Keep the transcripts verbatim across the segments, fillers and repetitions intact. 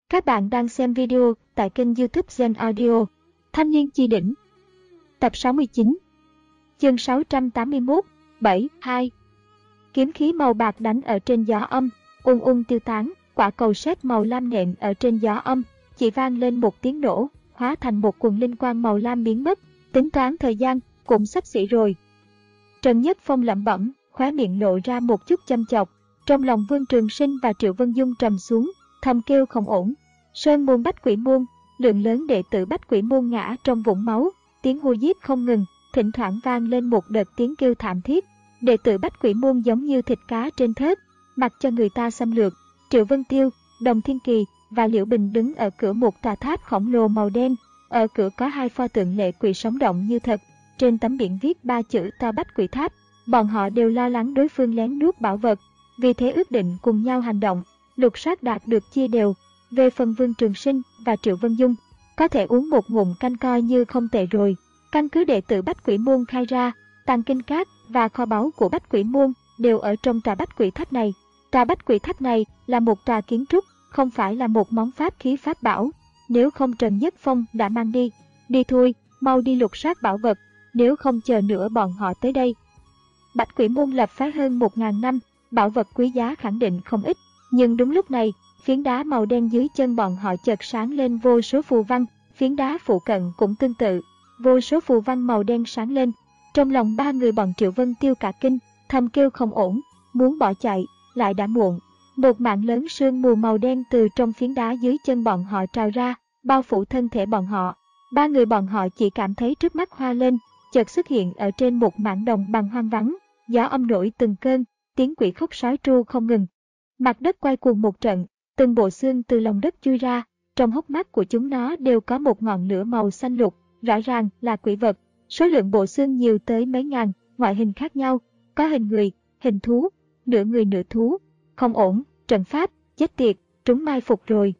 Các bạn đang xem video tại kênh YouTube Gen Audio. Thanh niên chi đỉnh. Tập sáu mươi chín. Chương sáu trăm tám mươi mốt. bảy. hai. Kiếm khí màu bạc đánh ở trên gió âm, ung ung tiêu tán, quả cầu sét màu lam nện ở trên gió âm, chỉ vang lên một tiếng nổ, hóa thành một quần linh quang màu lam biến mất. Tính toán thời gian, cũng sắp xỉ rồi. Trần Nhất Phong lẩm bẩm, khóe miệng lộ ra một chút châm chọc. Trong lòng Vương Trường Sinh và Triệu Vân Dung trầm xuống, thầm kêu không ổn. Sơn môn Bách Quỷ môn, lượng lớn đệ tử Bách Quỷ môn ngã trong vũng máu, tiếng hô giết không ngừng, thỉnh thoảng vang lên một đợt tiếng kêu thảm thiết. Đệ tử Bách Quỷ môn giống như thịt cá trên thớt, mặc cho người ta xâm lược. Triệu Vân Tiêu, Đồng Thiên Kỳ và Liễu Bình đứng ở cửa một tòa tháp khổng lồ màu đen. Ở cửa có hai pho tượng lệ quỷ sống động như thật, trên tấm biển viết ba chữ to Bách Quỷ Tháp. Bọn họ đều lo lắng đối phương lén nuốt bảo vật, vì thế ước định cùng nhau hành động. Lục soát đạt được chia đều. Về phần Vương Trường Sinh và Triệu Vân Dung, có thể uống một ngụm canh coi như không tệ rồi. Căn cứ đệ tử Bách Quỷ môn khai ra, tàng kinh các và kho báu của Bách Quỷ môn đều ở trong tòa Bách Quỷ Tháp này. Tòa Bách Quỷ Tháp này là một tòa kiến trúc, không phải là một món pháp khí pháp bảo. Nếu không Trần Nhất Phong đã mang đi. Đi thôi, mau đi lục soát bảo vật, nếu không chờ nữa bọn họ tới đây. Bách Quỷ môn lập phái hơn một ngàn năm, bảo vật quý giá khẳng định không ít. Nhưng đúng lúc này, phiến đá màu đen dưới chân bọn họ chợt sáng lên vô số phù văn, phiến đá phụ cận cũng tương tự. Vô số phù văn màu đen sáng lên. Trong lòng ba người bọn Triệu Vân Tiêu cả kinh, thầm kêu không ổn, muốn bỏ chạy, lại đã muộn. Một mảng lớn sương mù màu đen từ trong phiến đá dưới chân bọn họ trào ra, bao phủ thân thể bọn họ. Ba người bọn họ chỉ cảm thấy trước mắt hoa lên, chợt xuất hiện ở trên một mảng đồng bằng hoang vắng. Gió âm nổi từng cơn, tiếng quỷ khóc sói tru không ngừng. Mặt đất quay cuồng một trận, từng bộ xương từ lòng đất chui ra. Trong hốc mắt của chúng nó đều có một ngọn lửa màu xanh lục, rõ ràng là quỷ vật. Số lượng bộ xương nhiều tới mấy ngàn, ngoại hình khác nhau, có hình người, hình thú, nửa người nửa thú. Không ổn, trận pháp, chết tiệt, chúng mai phục rồi.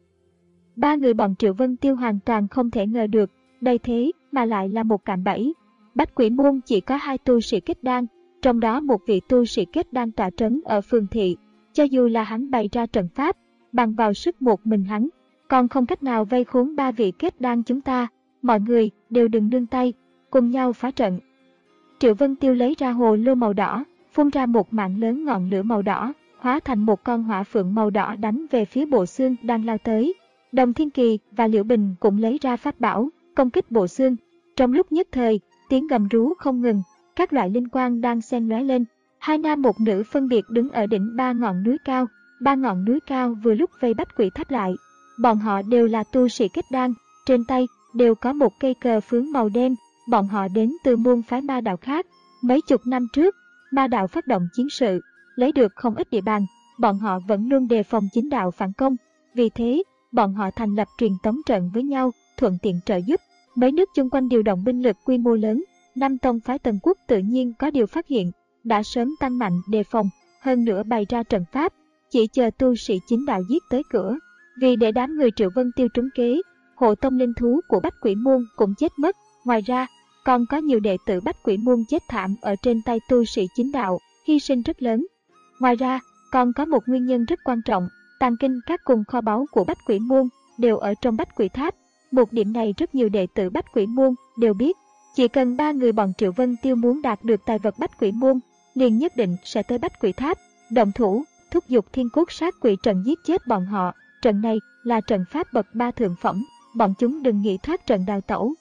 Ba người bọn Triệu Vân Tiêu hoàn toàn không thể ngờ được, đây thế mà lại là một cạm bẫy. Bách Quỷ môn chỉ có hai tu sĩ kết đan, trong đó một vị tu sĩ kết đan tọa trấn ở phường thị. Cho dù là hắn bày ra trận pháp, bằng vào sức một mình hắn, còn không cách nào vây khốn ba vị kết đan chúng ta. Mọi người đều đừng nương tay, cùng nhau phá trận. Triệu Vân Tiêu lấy ra hồ lô màu đỏ, phun ra một mảng lớn ngọn lửa màu đỏ, hóa thành một con hỏa phượng màu đỏ đánh về phía bộ xương đang lao tới. Đồng Thiên Kỳ và Liễu Bình cũng lấy ra pháp bảo, công kích bộ xương. Trong lúc nhất thời, tiếng gầm rú không ngừng, các loại linh quang đang xen lóe lên. Hai nam một nữ phân biệt đứng ở đỉnh ba ngọn núi cao. Ba ngọn núi cao vừa lúc vây Bách Quỷ Tháp lại. Bọn họ đều là tu sĩ kết đan, trên tay đều có một cây cờ phướng màu đen. Bọn họ đến từ môn phái ma đạo khác. Mấy chục năm trước, ma đạo phát động chiến sự, lấy được không ít địa bàn. Bọn họ vẫn luôn đề phòng chính đạo phản công. Vì thế, bọn họ thành lập truyền tống trận với nhau, thuận tiện trợ giúp. Mấy nước chung quanh điều động binh lực quy mô lớn. Năm tông phái Tần Quốc tự nhiên có điều phát hiện, đã sớm tăng mạnh đề phòng, hơn nữa bày ra trận pháp, chỉ chờ tu sĩ chính đạo giết tới cửa. Vì để đám người Triệu Vân Tiêu trúng kế, hộ tông linh thú của Bách Quỷ môn cũng chết mất. Ngoài ra, còn có nhiều đệ tử Bách Quỷ môn chết thảm ở trên tay tu sĩ chính đạo, hy sinh rất lớn. Ngoài ra, còn có một nguyên nhân rất quan trọng, tàng kinh các cùng kho báu của Bách Quỷ môn đều ở trong Bách Quỷ Tháp. Một điểm này rất nhiều đệ tử Bách Quỷ môn đều biết. Chỉ cần ba người bọn Triệu Vân Tiêu muốn đạt được tài vật Bách Quỷ môn, liền nhất định sẽ tới Bách Quỷ Tháp, động thủ, thúc giục thiên cốt sát quỷ trận giết chết bọn họ. Trận này là trận pháp bậc ba thượng phẩm, bọn chúng đừng nghĩ thoát trận đào tẩu.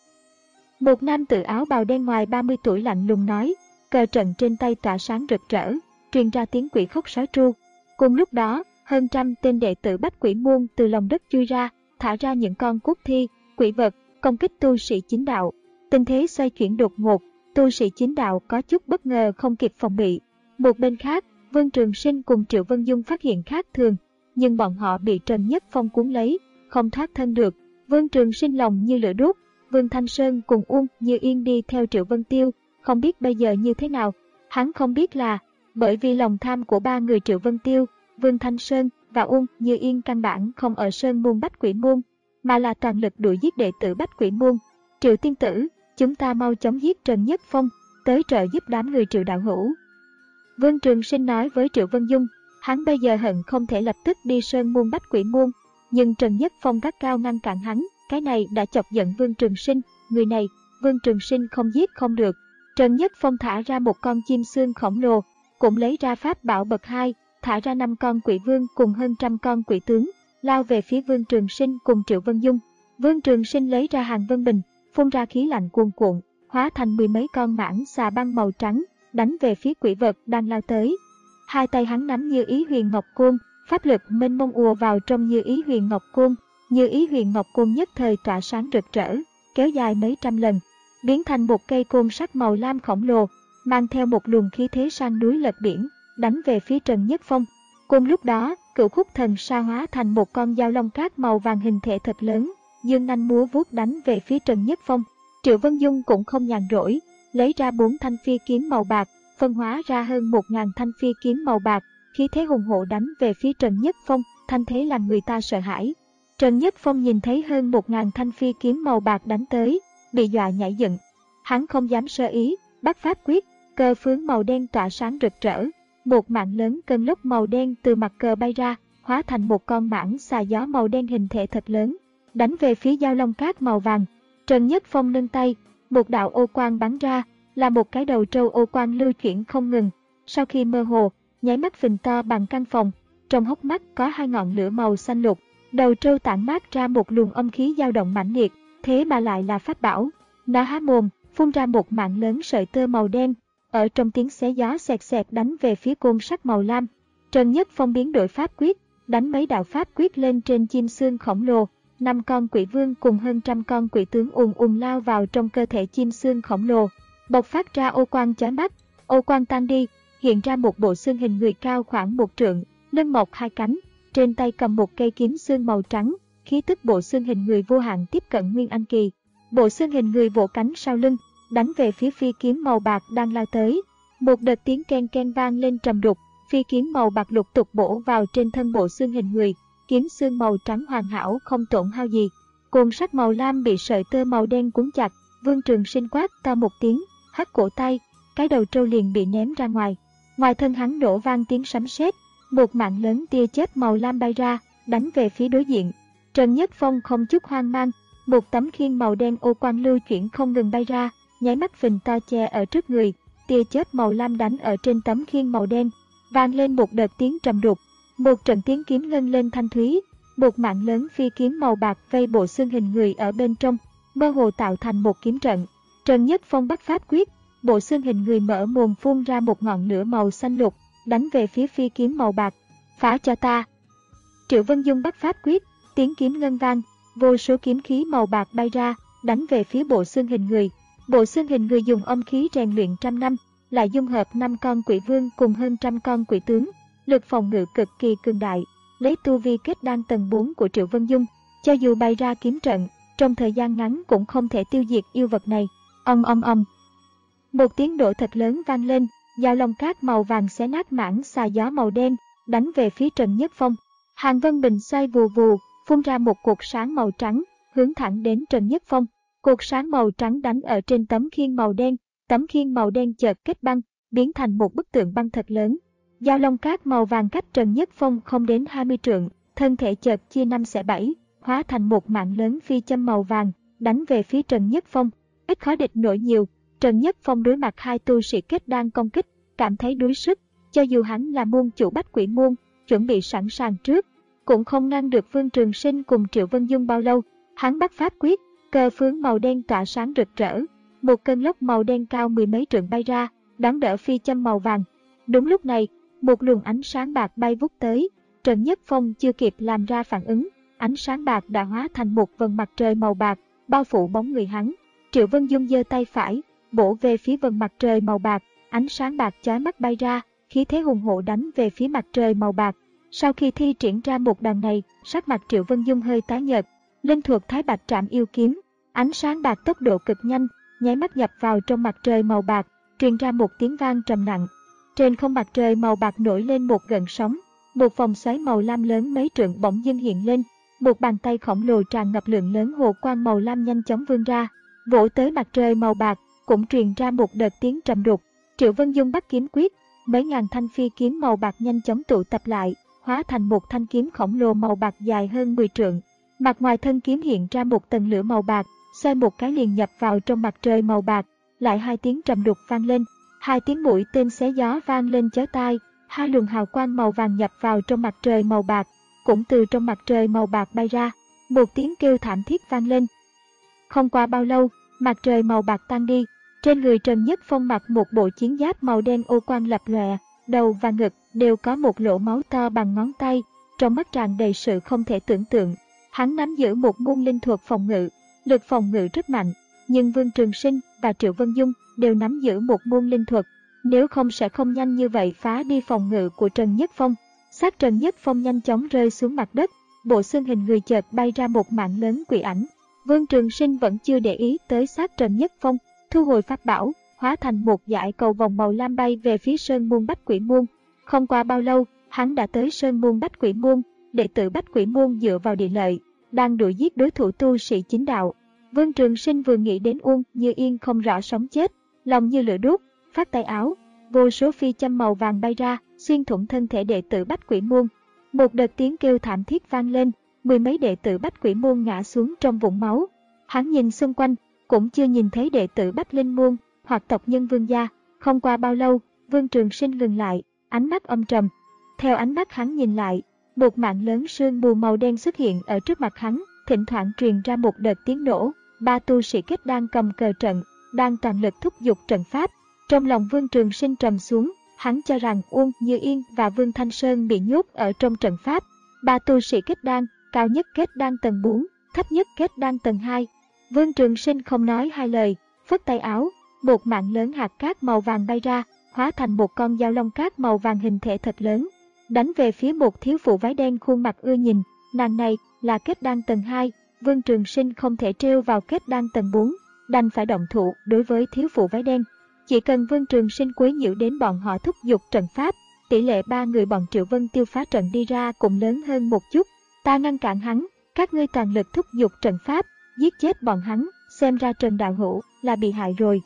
Một nam tử áo bào đen ngoài ba mươi tuổi lạnh lùng nói, cờ trận trên tay tỏa sáng rực rỡ, truyền ra tiếng quỷ khóc sói tru. Cùng lúc đó, hơn trăm tên đệ tử Bách Quỷ môn từ lòng đất chui ra, thả ra những con cốt thi, quỷ vật, công kích tu sĩ chính đạo. Tình thế xoay chuyển đột ngột, tu sĩ chính đạo có chút bất ngờ không kịp phòng bị. Một bên khác, Vương Trường Sinh cùng Triệu Vân Dung phát hiện khác thường, nhưng bọn họ bị Trần Nhất Phong cuốn lấy, không thoát thân được. Vương Trường Sinh lòng như lửa đốt, Vương Thanh Sơn cùng Uông Như Yên đi theo Triệu Vân Tiêu, không biết bây giờ như thế nào. Hắn không biết là, bởi vì lòng tham của ba người Triệu Vân Tiêu, Vương Thanh Sơn và Uông Như Yên căn bản không ở sơn môn Bách Quỷ môn, mà là toàn lực đuổi giết đệ tử Bách Quỷ môn. Triệu tiên tử, chúng ta mau chóng giết Trần Nhất Phong, tới trợ giúp đám người Triệu đạo hữu. Vương Trường Sinh nói với Triệu Vân Dung, hắn bây giờ hận không thể lập tức đi sơn môn Bách Quỷ môn, nhưng Trần Nhất Phong gắt cao ngăn cản hắn, cái này đã chọc giận Vương Trường Sinh, người này, Vương Trường Sinh không giết không được. Trần Nhất Phong thả ra một con chim xương khổng lồ, cũng lấy ra pháp bảo bậc hai, thả ra năm con quỷ vương cùng hơn trăm con quỷ tướng, lao về phía Vương Trường Sinh cùng Triệu Vân Dung. Vương Trường Sinh lấy ra Hàng Vân Bình, phun ra khí lạnh cuồn cuộn, hóa thành mười mấy con mãng xà băng màu trắng, đánh về phía quỷ vật đang lao tới. Hai tay hắn nắm Như Ý Huyền Ngọc Côn, pháp lực mênh mông ùa vào trong Như Ý Huyền Ngọc Côn, Như Ý Huyền Ngọc Côn nhất thời tỏa sáng rực rỡ, kéo dài mấy trăm lần, biến thành một cây côn sắt màu lam khổng lồ, mang theo một luồng khí thế sang núi lật biển, đánh về phía Trần Nhất Phong. Cùng lúc đó, Cửu Khúc Thần Sa hóa thành một con dao long cát màu vàng hình thể thật lớn, dương nanh múa vuốt đánh về phía Trần Nhất Phong. Triệu Vân Dung cũng không nhàn rỗi, lấy ra bốn thanh phi kiếm màu bạc, phân hóa ra hơn một ngàn thanh phi kiếm màu bạc, khí thế hùng hổ đánh về phía Trần Nhất Phong, thanh thế làm người ta sợ hãi. Trần Nhất Phong nhìn thấy hơn một ngàn thanh phi kiếm màu bạc đánh tới, bị dọa nhảy dựng. Hắn không dám sơ ý, bắt pháp quyết, cờ phướng màu đen tỏa sáng rực rỡ. Một mạng lớn cơn lốc màu đen từ mặt cờ bay ra, hóa thành một con mãng xà gió màu đen hình thể thật lớn, đánh về phía dao long cát màu vàng. Trần Nhất Phong nâng tay, một đạo ô quang bắn ra, là một cái đầu trâu ô quang lưu chuyển không ngừng. Sau khi mơ hồ, nháy mắt phình to bằng căn phòng, trong hốc mắt có hai ngọn lửa màu xanh lục. Đầu trâu tản mát ra một luồng âm khí dao động mãnh liệt, thế mà lại là pháp bảo. Nó há mồm, phun ra một mạng lớn sợi tơ màu đen, ở trong tiếng xé gió xẹt xẹt đánh về phía côn sắt màu lam. Trần Nhất Phong biến đổi pháp quyết, đánh mấy đạo pháp quyết lên trên chim xương khổng lồ. Năm con quỷ vương cùng hơn trăm con quỷ tướng ùn ùn lao vào trong cơ thể chim xương khổng lồ, bộc phát ra ô quang chói mắt. Ô quang tan đi, hiện ra một bộ xương hình người cao khoảng một trượng, lưng mọc hai cánh, trên tay cầm một cây kiếm xương màu trắng, khí tức bộ xương hình người vô hạn tiếp cận Nguyên Anh kỳ. Bộ xương hình người vỗ cánh sau lưng, đánh về phía phi kiếm màu bạc đang lao tới. Một đợt tiếng ken ken vang lên trầm đục, phi kiếm màu bạc lục tục bổ vào trên thân bộ xương hình người, kiếm xương màu trắng hoàn hảo không tổn hao gì. Côn sắt màu lam bị sợi tơ màu đen cuốn chặt, Vương Trường Sinh quát to một tiếng, hất cổ tay, cái đầu trâu liền bị ném ra ngoài. Ngoài thân hắn nổ vang tiếng sấm sét, một mạng lớn tia chớp màu lam bay ra, đánh về phía đối diện. Trần Nhất Phong không chút hoang mang, một tấm khiên màu đen ô quang lưu chuyển không ngừng bay ra, nháy mắt phình to che ở trước người. Tia chớp màu lam đánh ở trên tấm khiên màu đen, vang lên một đợt tiếng trầm đục. Một trận tiếng kiếm ngân lên thanh thúy, một mạng lớn phi kiếm màu bạc vây bộ xương hình người ở bên trong, mơ hồ tạo thành một kiếm trận. Trần Nhất Phong bắt pháp quyết, bộ xương hình người mở mồm phun ra một ngọn lửa màu xanh lục, đánh về phía phi kiếm màu bạc. Phá cho ta! Triệu Vân Dung bắt pháp quyết, tiếng kiếm ngân vang, vô số kiếm khí màu bạc bay ra, đánh về phía bộ xương hình người. Bộ xương hình người dùng âm khí rèn luyện trăm năm, lại dung hợp năm con quỷ vương cùng hơn trăm con quỷ tướng, lực phòng ngự cực kỳ cường đại. Lấy tu vi kết đan tầng bốn của Triệu Vân Dung, cho dù bày ra kiếm trận, trong thời gian ngắn cũng không thể tiêu diệt yêu vật này. Ong ong ong. Một tiếng nổ thật lớn vang lên, dao long cát màu vàng xé nát mảng xà gió màu đen, đánh về phía Trần Nhất Phong. Hàng Vân Bình xoay vù vù, phun ra một cột sáng màu trắng, hướng thẳng đến Trần Nhất Phong. Cột sáng màu trắng đánh ở trên tấm khiên màu đen, tấm khiên màu đen chợt kết băng, biến thành một bức tượng băng thật lớn. Dao long cát màu vàng cách Trần Nhất Phong không đến hai mươi trượng, thân thể chợt chia năm xẻ bảy, hóa thành một mạng lớn phi châm màu vàng, đánh về phía Trần Nhất Phong. Ít khó địch nổi nhiều, Trần Nhất Phong đối mặt hai tu sĩ kết đan công kích, cảm thấy đuối sức, cho dù hắn là môn chủ Bách Quỷ môn, chuẩn bị sẵn sàng trước, cũng không ngăn được Vương Trường Sinh cùng Triệu Vân Dung bao lâu. Hắn bắt pháp quyết, cờ phướng màu đen tỏa sáng rực rỡ, một cơn lốc màu đen cao mười mấy trượng bay ra, đón đỡ phi châm màu vàng. Đúng lúc này, một luồng ánh sáng bạc bay vút tới, Trần Nhất Phong chưa kịp làm ra phản ứng, ánh sáng bạc đã hóa thành một vầng mặt trời màu bạc, bao phủ bóng người hắn. Triệu Vân Dung giơ tay phải, bổ về phía vầng mặt trời màu bạc, ánh sáng bạc chói mắt bay ra, khí thế hùng hổ đánh về phía mặt trời màu bạc. Sau khi thi triển ra một đòn này, sắc mặt Triệu Vân Dung hơi tái nhợt. Linh thuật Thái Bạch Trảm Yêu Kiếm, ánh sáng bạc tốc độ cực nhanh, nháy mắt nhập vào trong mặt trời màu bạc, truyền ra một tiếng vang trầm nặng. Trên không mặt trời màu bạc nổi lên một gợn sóng, một vòng xoáy màu lam lớn mấy trượng bỗng dưng hiện lên, một bàn tay khổng lồ tràn ngập lượng lớn hồ quang màu lam nhanh chóng vươn ra, vỗ tới mặt trời màu bạc, cũng truyền ra một đợt tiếng trầm đục. Triệu Vân Dung bắt kiếm quyết, mấy ngàn thanh phi kiếm màu bạc nhanh chóng tụ tập lại, hóa thành một thanh kiếm khổng lồ màu bạc dài hơn mười trượng. Mặt ngoài thân kiếm hiện ra một tầng lửa màu bạc, xoay một cái liền nhập vào trong mặt trời màu bạc. Lại hai tiếng trầm đục vang lên, hai tiếng mũi tên xé gió vang lên chói tai, hai luồng hào quang màu vàng nhập vào trong mặt trời màu bạc, cũng từ trong mặt trời màu bạc bay ra, một tiếng kêu thảm thiết vang lên. Không qua bao lâu, mặt trời màu bạc tan đi, trên người Trần Nhất Phong mặc một bộ chiến giáp màu đen ô quang lập lòe, đầu và ngực đều có một lỗ máu to bằng ngón tay, trong mắt tràn đầy sự không thể tưởng tượng. Hắn nắm giữ một môn linh thuật phòng ngự, lực phòng ngự rất mạnh, nhưng Vương Trường Sinh và Triệu Vân Dung đều nắm giữ một môn linh thuật, nếu không sẽ không nhanh như vậy phá đi phòng ngự của Trần Nhất Phong. Xác Trần Nhất Phong nhanh chóng rơi xuống mặt đất, bộ xương hình người chợt bay ra một mảng lớn quỷ ảnh. Vương Trường Sinh vẫn chưa để ý tới xác Trần Nhất Phong, thu hồi pháp bảo, hóa thành một dải cầu vòng màu lam bay về phía Sơn Môn Bách Quỷ Môn. Không qua bao lâu, hắn đã tới Sơn Môn Bách Quỷ Môn. Đệ tử Bách Quỷ Môn dựa vào địa lợi, đang đuổi giết đối thủ tu sĩ chính đạo. Vương Trường Sinh vừa nghĩ đến Uông Như Yên không rõ sống chết, lòng như lửa đốt, phát tay áo, vô số phi châm màu vàng bay ra, xuyên thủng thân thể đệ tử Bách Quỷ Môn. Một đợt tiếng kêu thảm thiết vang lên, mười mấy đệ tử Bách Quỷ Môn ngã xuống trong vũng máu. Hắn nhìn xung quanh, cũng chưa nhìn thấy đệ tử Bách Linh Môn hoặc tộc nhân Vương gia. Không qua bao lâu, Vương Trường Sinh ngừng lại, ánh mắt âm trầm. Theo ánh mắt hắn nhìn lại, một mảng lớn sương mù màu đen xuất hiện ở trước mặt hắn, thỉnh thoảng truyền ra một đợt tiếng nổ. Ba tu sĩ kết đang cầm cờ trận, đang toàn lực thúc giục trận pháp. Trong lòng Vương Trường Sinh trầm xuống, hắn cho rằng Uông Như Yên và Vương Thanh Sơn bị nhốt ở trong trận pháp. Ba tu sĩ kết đan, cao nhất kết đan tầng bốn, thấp nhất kết đan tầng hai. Vương Trường Sinh không nói hai lời, phất tay áo, một mảng lớn hạt cát màu vàng bay ra, hóa thành một con dao long cát màu vàng hình thể thật lớn, đánh về phía một thiếu phụ váy đen khuôn mặt ưa nhìn. Nàng này là kết đan tầng hai, Vương Trường Sinh không thể trêu vào kết đan tầng bốn, đành phải động thủ đối với thiếu phụ váy đen. Chỉ cần Vương Trường Sinh quấy nhiễu đến bọn họ thúc giục trận pháp, tỷ lệ ba người bọn Triệu Vân Tiêu phá trận đi ra cũng lớn hơn một chút. Ta ngăn cản hắn, các ngươi toàn lực thúc giục trận pháp, giết chết bọn hắn, xem ra Trần đạo hữu là bị hại rồi.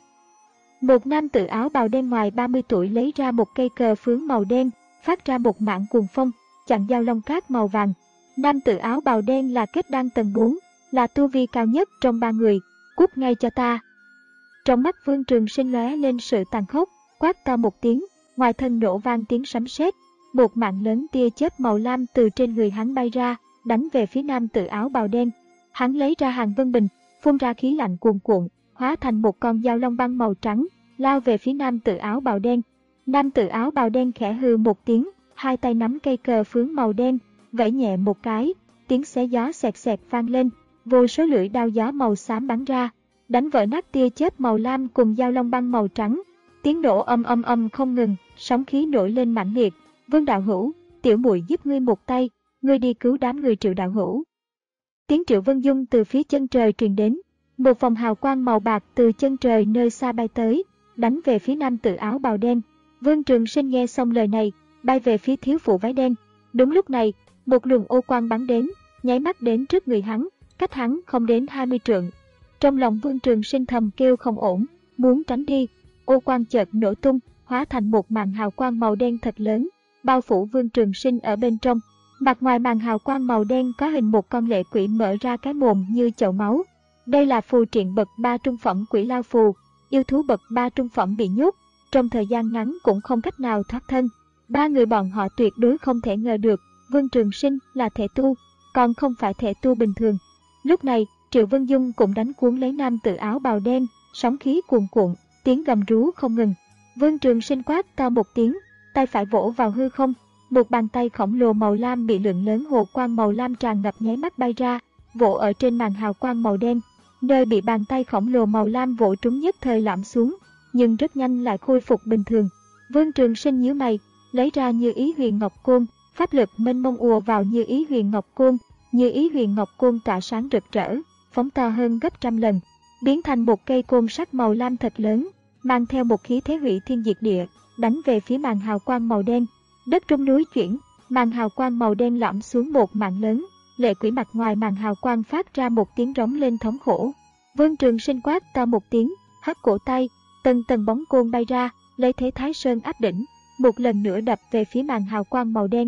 Một nam tử áo bào đen ngoài ba mươi tuổi lấy ra một cây cờ phướng màu đen, phát ra một mảng cuồng phong, chặn dao long cát màu vàng. Nam tử áo bào đen là kết đan tầng bốn, là tu vi cao nhất trong ba người, cút ngay cho ta. Trong mắt Vương Trường Sinh lóe lên sự tàn khốc, quát to một tiếng, ngoài thân nổ vang tiếng sấm sét, một mảng lớn tia chớp màu lam từ trên người hắn bay ra, đánh về phía nam tử áo bào đen. Hắn lấy ra hàng vân bình, phun ra khí lạnh cuồn cuộn, hóa thành một con dao long băng màu trắng, lao về phía nam tử áo bào đen. Nam tử áo bào đen khẽ hừ một tiếng, hai tay nắm cây cờ phướng màu đen, vẫy nhẹ một cái, tiếng xé gió xẹt xẹt vang lên, vô số lưỡi đao gió màu xám bắn ra, đánh vỡ nát tia chớp màu lam cùng dao long băng màu trắng. Tiếng nổ âm âm âm không ngừng, sóng khí nổi lên mãnh liệt. Vương đạo hữu, tiểu muội giúp ngươi một tay, ngươi đi cứu đám người Triệu đạo hữu. Tiếng Triệu Vân Dung từ phía chân trời truyền đến, một vòng hào quang màu bạc từ chân trời nơi xa bay tới, đánh về phía nam tử áo bào đen. Vương Trường Sinh nghe xong lời này, bay về phía thiếu phụ váy đen. Đúng lúc này, một luồng ô quang bắn đến, nháy mắt đến trước người hắn, cách hắn không đến hai mươi trượng. Trong lòng Vương Trường Sinh thầm kêu không ổn, muốn tránh đi. Ô quang chợt nổ tung, hóa thành một màn hào quang màu đen thật lớn, bao phủ Vương Trường Sinh ở bên trong. Mặt ngoài màn hào quang màu đen có hình một con lệ quỷ mở ra cái mồm như chậu máu. Đây là phù triện bậc ba trung phẩm Quỷ Lao Phù, yêu thú bậc ba trung phẩm bị nhốt, trong thời gian ngắn cũng không cách nào thoát thân. Ba người bọn họ tuyệt đối không thể ngờ được, Vương Trường Sinh là thể tu, còn không phải thể tu bình thường. Lúc này, Triệu Vân Dung cũng đánh cuốn lấy nam tử áo bào đen, sóng khí cuồn cuộn, tiếng gầm rú không ngừng. Vương Trường Sinh quát to một tiếng, tay phải vỗ vào hư không, một bàn tay khổng lồ màu lam bị lượng lớn hồ quang màu lam tràn ngập nháy mắt bay ra, vỗ ở trên màn hào quang màu đen. Nơi bị bàn tay khổng lồ màu lam vỗ trúng nhất thời lõm xuống, nhưng rất nhanh lại khôi phục bình thường. Vương Trường Sinh nhíu mày, lấy ra Như Ý Huyền Ngọc Côn, pháp lực mênh mông ùa vào Như Ý Huyền Ngọc Côn. Như Ý Huyền Ngọc Côn tỏa sáng rực rỡ, phóng to hơn gấp trăm lần, biến thành một cây côn sắt màu lam thật lớn, mang theo một khí thế hủy thiên diệt địa, đánh về phía màn hào quang màu đen. Đất rung núi chuyển, màn hào quang màu đen lõm xuống một mảng lớn, lệ quỷ mặt ngoài màn hào quang phát ra một tiếng rống lên thống khổ. Vương Trường Sinh quát to một tiếng, hất cổ tay, tầng tầng bóng côn bay ra, lấy thế Thái Sơn áp đỉnh, một lần nữa đập về phía màn hào quang màu đen.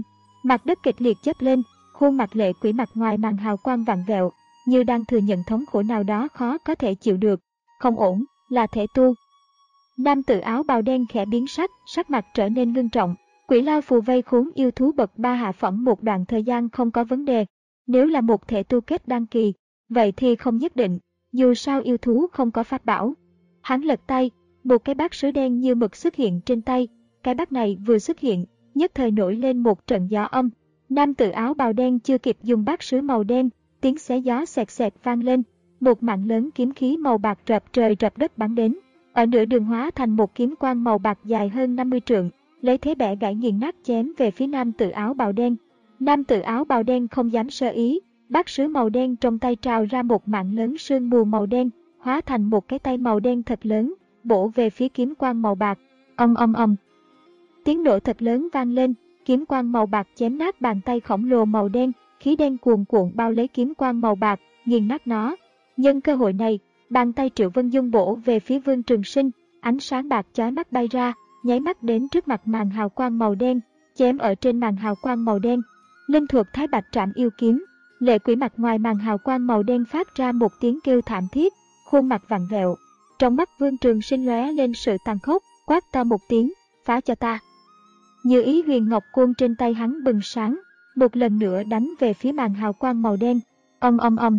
Mặt đất kịch liệt chớp lên, khuôn mặt lệ quỷ mặt ngoài màn hào quang vặn vẹo, như đang thừa nhận thống khổ nào đó khó có thể chịu được. Không ổn, là thể tu. Nam tử áo bào đen khẽ biến sắc, sắc mặt trở nên ngưng trọng. Quỷ lao phù vây khốn yêu thú bậc ba hạ phẩm một đoạn thời gian không có vấn đề. Nếu là một thể tu kết đăng kỳ, vậy thì không nhất định, dù sao yêu thú không có pháp bảo. Hắn lật tay, một cái bát sứ đen như mực xuất hiện trên tay. Cái bát này vừa xuất hiện, nhất thời nổi lên một trận gió âm. Nam tử áo bào đen chưa kịp dùng bát sứ màu đen, tiếng xé gió xẹt xẹt vang lên. Một mảng lớn kiếm khí màu bạc rập trời rập đất bắn đến. Ở nửa đường hóa thành một kiếm quang màu bạc dài hơn năm mươi trượng, lấy thế bẻ gãy nghiền nát chém về phía nam tử áo bào đen. Nam tử áo bào đen không dám sơ ý, bát sứ màu đen trong tay trào ra một mảng lớn sương mù màu đen, hóa thành một cái tay màu đen thật lớn, bổ về phía kiếm quang màu bạc. Ầm ầm ầm. Tiếng nổ thật lớn vang lên, kiếm quang màu bạc chém nát bàn tay khổng lồ màu đen, khí đen cuồn cuộn bao lấy kiếm quang màu bạc, nghiền nát nó. Nhân cơ hội này, bàn tay Triệu Vân Dung bổ về phía Vương Trường Sinh, ánh sáng bạc chói mắt bay ra, nháy mắt đến trước mặt màn hào quang màu đen, chém ở trên màn hào quang màu đen. Linh thuật Thái Bạch Trảm Yêu Kiếm. Lệ quỷ mặt ngoài màn hào quang màu đen phát ra một tiếng kêu thảm thiết, khuôn mặt vặn vẹo. Trong mắt Vương Trường Sinh lóe lên sự tàn khốc, quát to một tiếng, phá cho ta. Như ý huyền ngọc côn trên tay hắn bừng sáng, một lần nữa đánh về phía màn hào quang màu đen. Ầm ầm ầm.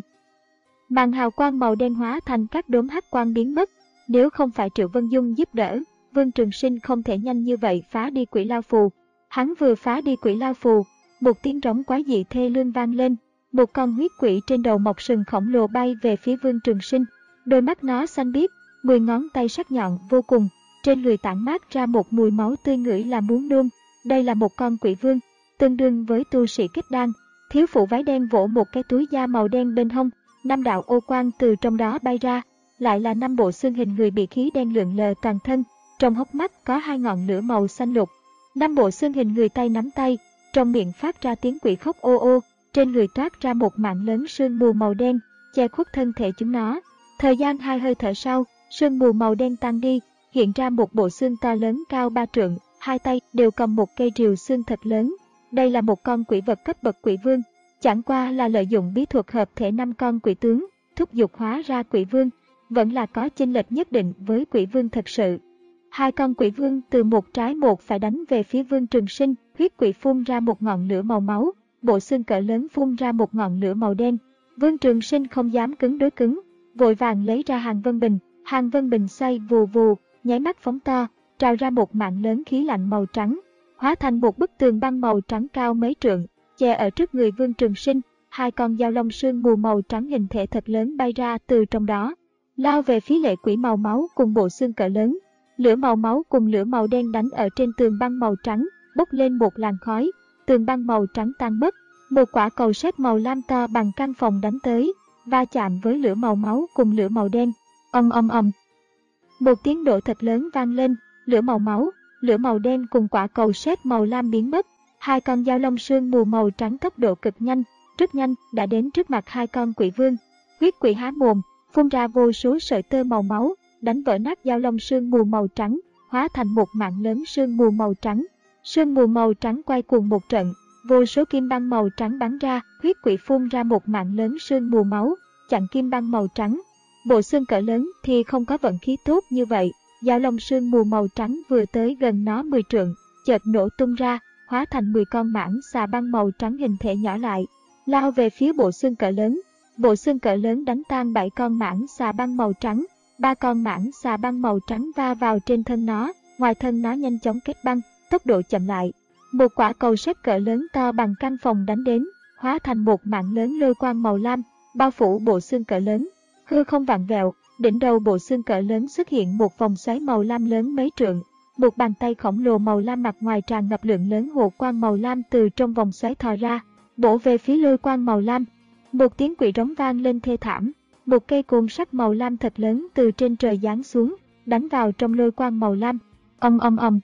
Màn hào quang màu đen hóa thành các đốm hắc quang biến mất. Nếu không phải Triệu Vân Dung giúp đỡ, Vương Trường Sinh không thể nhanh như vậy phá đi quỷ lao phù. Hắn vừa phá đi quỷ lao phù, một tiếng rống quái dị thê lương vang lên. Một con huyết quỷ trên đầu mọc sừng khổng lồ bay về phía Vương Trường Sinh. Đôi mắt nó xanh biếc, mười ngón tay sắc nhọn vô cùng, trên người tản mát ra một mùi máu tươi ngửi là muốn nôn. Đây là một con quỷ vương, tương đương với tu sĩ kết đan. Thiếu phụ váy đen vỗ một cái túi da màu đen bên hông, năm đạo ô quang từ trong đó bay ra, lại là năm bộ xương hình người bị khí đen lượn lờ toàn thân, trong hốc mắt có hai ngọn lửa màu xanh lục. Năm bộ xương hình người tay nắm tay, trong miệng phát ra tiếng quỷ khóc ô ô, trên người toát ra một mảng lớn sương mù màu đen, che khuất thân thể chúng nó. Thời gian hai hơi thở sau, sương mù màu đen tan đi, hiện ra một bộ xương to lớn cao ba trượng, hai tay đều cầm một cây rìu xương thật lớn. Đây là một con quỷ vật cấp bậc quỷ vương, chẳng qua là lợi dụng bí thuật hợp thể năm con quỷ tướng, thúc giục hóa ra quỷ vương, vẫn là có chênh lệch nhất định với quỷ vương thật sự. Hai con quỷ vương từ một trái một phải đánh về phía Vương Trường Sinh, huyết quỷ phun ra một ngọn lửa màu máu, bộ xương cỡ lớn phun ra một ngọn lửa màu đen. Vương Trường Sinh không dám cứng đối cứng, vội vàng lấy ra Hàng Vân Bình, Hàng Vân Bình xoay vù vù, nháy mắt phóng to, trào ra một mảng lớn khí lạnh màu trắng, hóa thành một bức tường băng màu trắng cao mấy trượng, che ở trước người Vương Trường Sinh. Hai con dao long sương mù màu trắng hình thể thật lớn bay ra từ trong đó, lao về phía lệ quỷ màu máu cùng bộ xương cỡ lớn. Lửa màu máu cùng lửa màu đen đánh ở trên tường băng màu trắng, bốc lên một làn khói, tường băng màu trắng tan mất. Một quả cầu sét màu lam to bằng căn phòng đánh tới, va chạm với lửa màu máu cùng lửa màu đen. Ầm ầm ầm. Một tiếng nổ thật lớn vang lên, lửa màu máu, lửa màu đen cùng quả cầu sét màu lam biến mất. Hai con dao long sương mù màu trắng tốc độ cực nhanh, rất nhanh đã đến trước mặt hai con quỷ vương. Huyết quỷ há mồm, phun ra vô số sợi tơ màu máu, đánh vỡ nát dao long sương mù màu trắng, hóa thành một mảng lớn sương mù màu trắng. Sương mù màu trắng quay cuồng một trận, vô số kim băng màu trắng bắn ra, huyết quỷ phun ra một mảng lớn sương mù máu, chặn kim băng màu trắng. Bộ xương cỡ lớn thì không có vận khí tốt như vậy, dao long sương mù màu trắng vừa tới gần nó mười trượng, chợt nổ tung ra, hóa thành mười con mãng xà băng màu trắng hình thể nhỏ lại, lao về phía bộ xương cỡ lớn. Bộ xương cỡ lớn đánh tan bảy con mãng xà băng màu trắng, ba con mãng xà băng màu trắng va vào trên thân nó, ngoài thân nó nhanh chóng kết băng, tốc độ chậm lại. Một quả cầu sét cỡ lớn to bằng căn phòng đánh đến, hóa thành một mảng lớn lôi quang màu lam, bao phủ bộ xương cỡ lớn. Hư không vặn vẹo, đỉnh đầu bộ xương cỡ lớn xuất hiện một vòng xoáy màu lam lớn mấy trượng. Một bàn tay khổng lồ màu lam mặt ngoài tràn ngập lượng lớn hồ quang màu lam từ trong vòng xoáy thò ra, bổ về phía lôi quang màu lam. Một tiếng quỷ rống vang lên thê thảm, một cây côn sắt màu lam thật lớn từ trên trời giáng xuống, đánh vào trong lôi quang màu lam. Ầm ầm ầm.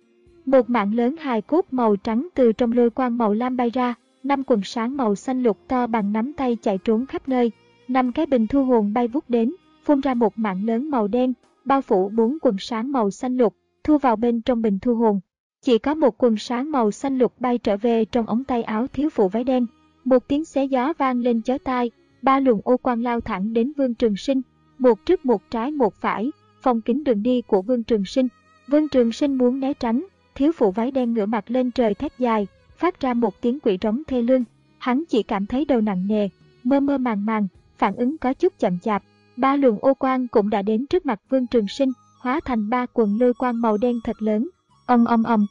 Một mảng lớn hài cốt màu trắng từ trong lôi quang màu lam bay ra, năm quần sáng màu xanh lục to bằng nắm tay chạy trốn khắp nơi. Năm cái bình thu hồn bay vút đến, phun ra một mảng lớn màu đen, bao phủ bốn quần sáng màu xanh lục, thu vào bên trong bình thu hồn. Chỉ có một quần sáng màu xanh lục bay trở về trong ống tay áo thiếu phụ váy đen. Một tiếng xé gió vang lên chói tai, ba luồng ô quang lao thẳng đến Vương Trường Sinh, một trước một trái một phải, phong kín đường đi của Vương Trường Sinh. Vương Trường Sinh muốn né tránh, thiếu phụ váy đen ngửa mặt lên trời thét dài, phát ra một tiếng quỷ trống thê lương. Hắn chỉ cảm thấy đầu nặng nề, mơ mơ màng màng, phản ứng có chút chậm chạp. Ba luồng ô quang cũng đã đến trước mặt Vương Trường Sinh, hóa thành ba quần lôi quang màu đen thật lớn. Ầm ầm ầm.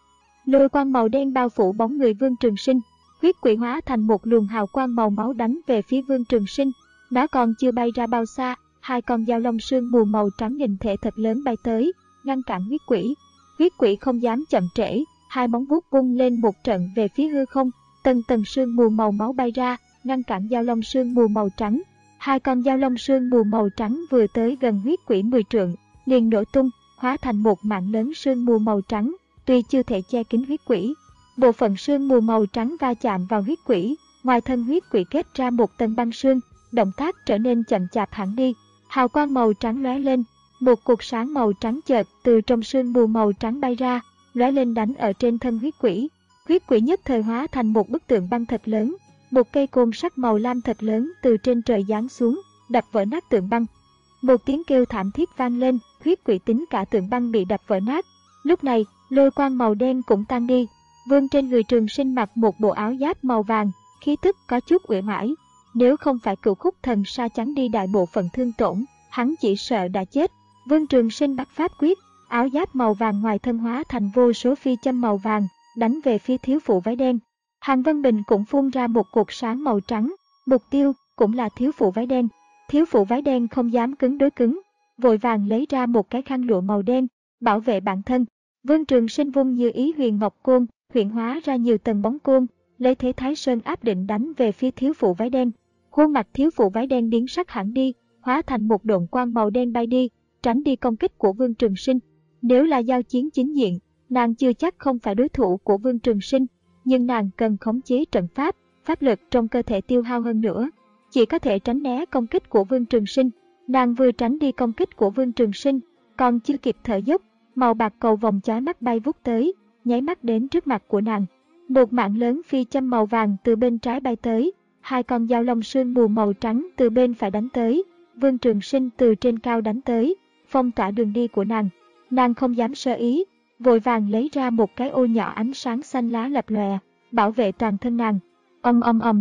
Lôi quang màu đen bao phủ bóng người Vương Trường Sinh, huyết quỷ hóa thành một luồng hào quang màu máu đánh về phía Vương Trường Sinh. Nó còn chưa bay ra bao xa, hai con dao long sương mù màu trắng hình thể thật lớn bay tới, ngăn cản huyết quỷ. Huyết quỷ không dám chậm trễ, hai móng vuốt vung lên một trận về phía hư không, tầng tầng sương mù màu máu bay ra, ngăn cản dao long sương mù màu trắng. Hai con dao long sương mù màu trắng vừa tới gần huyết quỷ mười trượng, liền nổ tung, hóa thành một mảng lớn sương mù màu trắng, tuy chưa thể che kín huyết quỷ. Bộ phận sương mù màu trắng va chạm vào huyết quỷ, ngoài thân huyết quỷ kết ra một tầng băng sương, động tác trở nên chậm chạp hẳn đi. Hào quang màu trắng lóe lên, một cột sáng màu trắng chợt từ trong sương mù màu trắng bay ra, lóe lên đánh ở trên thân huyết quỷ. Huyết quỷ nhất thời hóa thành một bức tượng băng thật lớn, một cây côn sắt màu lam thật lớn từ trên trời giáng xuống, đập vỡ nát tượng băng. Một tiếng kêu thảm thiết vang lên, huyết quỷ tính cả tượng băng bị đập vỡ nát. Lúc này, lôi quang màu đen cũng tan đi. Vương trên người Trường Sinh mặc một bộ áo giáp màu vàng, khí tức có chút uể oải. Nếu không phải cửu khúc thần sa chắn đi đại bộ phận thương tổn, hắn chỉ sợ đã chết. Vương Trường Sinh bắt pháp quyết, áo giáp màu vàng ngoài thân hóa thành vô số phi châm màu vàng, đánh về phía thiếu phụ váy đen. Hàn Vân Bình cũng phun ra một cột sáng màu trắng, mục tiêu cũng là thiếu phụ váy đen. Thiếu phụ váy đen không dám cứng đối cứng, vội vàng lấy ra một cái khăn lụa màu đen, bảo vệ bản thân. Vương Trường Sinh vung như ý huyền ngọc côn, huyện hóa ra nhiều tầng bóng côn, lấy thế Thái Sơn áp định đánh về phía thiếu phụ váy đen. Khuôn mặt thiếu phụ váy đen biến sắc hẳn đi, hóa thành một độn quang màu đen bay đi, tránh đi công kích của Vương Trường Sinh. Nếu là giao chiến chính diện, nàng chưa chắc không phải đối thủ của Vương Trường Sinh, nhưng nàng cần khống chế trận pháp, pháp lực trong cơ thể tiêu hao hơn nữa, chỉ có thể tránh né công kích của Vương Trường Sinh. Nàng vừa tránh đi công kích của Vương Trường Sinh, còn chưa kịp thở dốc, màu bạc cầu vòng chói mắt bay vút tới, nháy mắt đến trước mặt của nàng. Một mảng lớn phi châm màu vàng từ bên trái bay tới, hai con dao long sương mù màu trắng từ bên phải đánh tới, Vương Trường Sinh từ trên cao đánh tới, phong tỏa đường đi của nàng. Nàng không dám sơ ý, vội vàng lấy ra một cái ô nhỏ ánh sáng xanh lá lập lòe, bảo vệ toàn thân nàng. Ầm ầm ầm.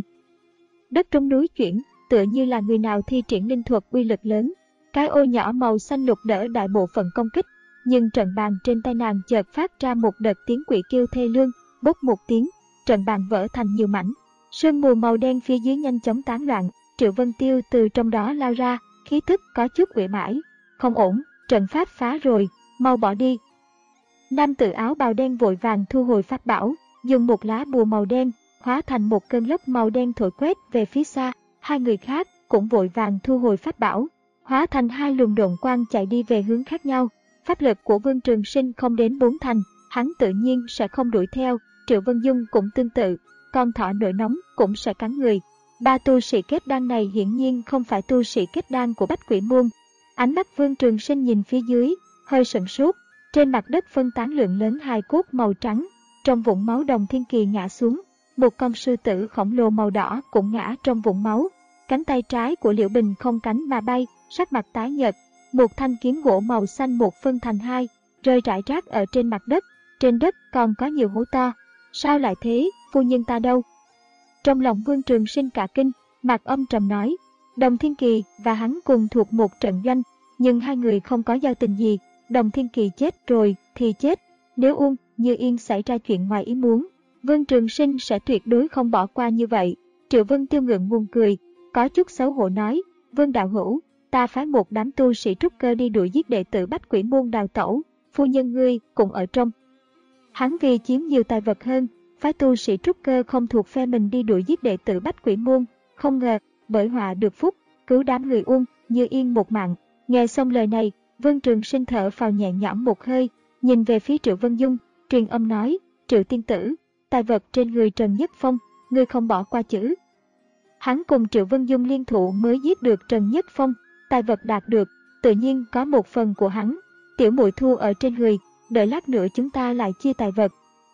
Đất trong núi chuyển, tựa như là người nào thi triển linh thuật uy lực lớn. Cái ô nhỏ màu xanh lục đỡ đại bộ phận công kích, nhưng trận bàn trên tay nàng chợt phát ra một đợt tiếng quỷ kêu thê lương, bốc một tiếng, trận bàn vỡ thành nhiều mảnh. Sương mù màu đen phía dưới nhanh chóng tán loạn, Triệu Vân Tiêu từ trong đó lao ra, khí tức có chút uể oải. Không ổn, trận pháp phá rồi, mau bỏ đi. Nam tử áo bào đen vội vàng thu hồi pháp bảo, dùng một lá bùa màu đen, hóa thành một cơn lốc màu đen thổi quét về phía xa. Hai người khác cũng vội vàng thu hồi pháp bảo, hóa thành hai luồng độn quang chạy đi về hướng khác nhau. Pháp lực của Vương Trường Sinh không đến bốn thành, hắn tự nhiên sẽ không đuổi theo. Triệu Vân Dung cũng tương tự, con thỏ nổi nóng cũng sẽ cắn người. Ba tu sĩ kết đan này hiển nhiên không phải tu sĩ kết đan của Bách Quỷ Môn. Ánh mắt Vương Trường Sinh nhìn phía dưới, hơi sửng sốt. Trên mặt đất phân tán lượng lớn hài cốt màu trắng, trong vũng máu Đồng Thiên Kỳ ngã xuống. Một con sư tử khổng lồ màu đỏ cũng ngã trong vũng máu. Cánh tay trái của Liễu Bình không cánh mà bay, sắc mặt tái nhợt. Một thanh kiếm gỗ màu xanh một phân thành hai, rơi rải rác ở trên mặt đất. Trên đất còn có nhiều hố to. Sao lại thế, phu nhân ta đâu? Trong lòng Vương Trường Sinh cả kinh, mặt âm trầm nói. Đồng Thiên Kỳ và hắn cùng thuộc một trận doanh, nhưng hai người không có giao tình gì. Đồng Thiên Kỳ chết rồi thì chết, nếu Uông Như Yên xảy ra chuyện ngoài ý muốn, Vương Trường Sinh sẽ tuyệt đối không bỏ qua như vậy. Triệu Vân Tiêu ngượng ngùng cười, có chút xấu hổ nói. Vương đạo hữu, ta phái một đám tu sĩ trúc cơ đi đuổi giết đệ tử Bách Quỷ Môn đào tẩu, phu nhân ngươi cũng ở trong. Hắn vì chiếm nhiều tài vật hơn, phái tu sĩ trúc cơ không thuộc phe mình đi đuổi giết đệ tử Bách Quỷ Môn, không ngờ bởi họa được phúc, cứu đám người Uông Như Yên một mạng. Nghe xong lời này, Vương Trường Sinh thở phào nhẹ nhõm một hơi, nhìn về phía Triệu Vân Dung, truyền âm nói. Triệu tiên tử, tài vật trên người Trần Nhất Phong, ngươi không bỏ qua chữ. Hắn cùng Triệu Vân Dung liên thủ mới giết được Trần Nhất Phong, tài vật đạt được, tự nhiên có một phần của hắn. Tiểu muội thu ở trên người, đợi lát nữa chúng ta lại chia tài vật.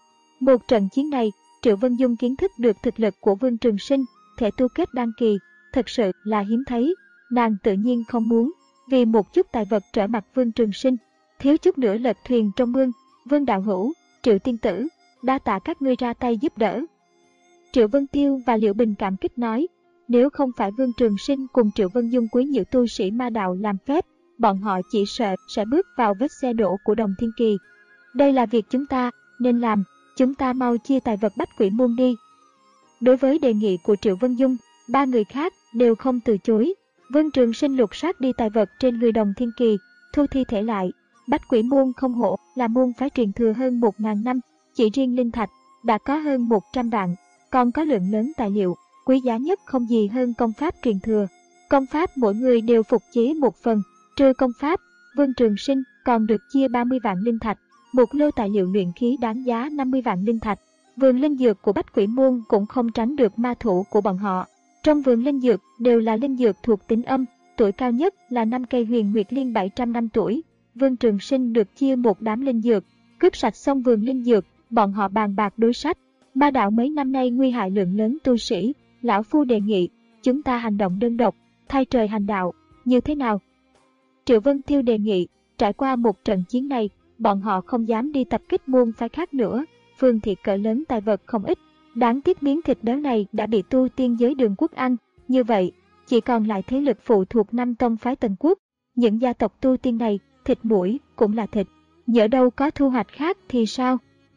Một trận chiến này, Triệu Vân Dung kiến thức được thực lực của Vương Trường Sinh, thể tu kết đan kỳ, thật sự là hiếm thấy. Nàng tự nhiên không muốn vì một chút tài vật trở mặt Vương Trường Sinh, thiếu chút nữa lật thuyền trong mương. Vương đạo hữu, Triệu tiên tử, đa tạ các ngươi ra tay giúp đỡ. Triệu Vân Tiêu và Liệu Bình cảm kích nói, nếu không phải Vương Trường Sinh cùng Triệu Vân Dung quấy nhiễu tu sĩ ma đạo làm phép, bọn họ chỉ sợ sẽ bước vào vết xe đổ của Đồng Thiên Kỳ. Đây là việc chúng ta nên làm, chúng ta mau chia tài vật Bách Quỷ Môn đi. Đối với đề nghị của Triệu Vân Dung, ba người khác đều không từ chối. Vương Trường Sinh lục soát đi tài vật trên người Đồng Thiên Kỳ, thu thi thể lại. Bách Quỷ Môn không hổ là môn phái truyền thừa hơn một nghìn năm, chỉ riêng linh thạch đã có hơn một trăm vạn, còn có lượng lớn tài liệu, quý giá nhất không gì hơn công pháp truyền thừa. Công pháp mỗi người đều phục chế một phần, trừ công pháp, Vương Trường Sinh còn được chia ba mươi vạn linh thạch, một lô tài liệu luyện khí đáng giá năm mươi vạn linh thạch. Vườn linh dược của Bách Quỷ Môn cũng không tránh được ma thủ của bọn họ. Trong vườn linh dược đều là linh dược thuộc tính âm, tuổi cao nhất là năm cây huyền nguyệt liên bảy trăm năm tuổi. Vương Trường Sinh được chia một đám linh dược, cướp sạch xong vườn linh dược, bọn họ bàn bạc đối sách. Ma đạo mấy năm nay nguy hại lượng lớn tu sĩ, lão phu đề nghị, chúng ta hành động đơn độc, thay trời hành đạo, như thế nào? Triệu Vân Tiêu đề nghị, trải qua một trận chiến này, bọn họ không dám đi tập kích môn phái khác nữa, phương thị cỡ lớn tài vật không ít, đáng tiếc miếng thịt béo này đã bị tu tiên giới Đường Quốc ăn, như vậy, chỉ còn lại thế lực phụ thuộc năm tông phái Tần Quốc, những gia tộc tu tiên này, thịt mũi cũng là thịt, nhỡ đâu có thu hoạch khác thì sao?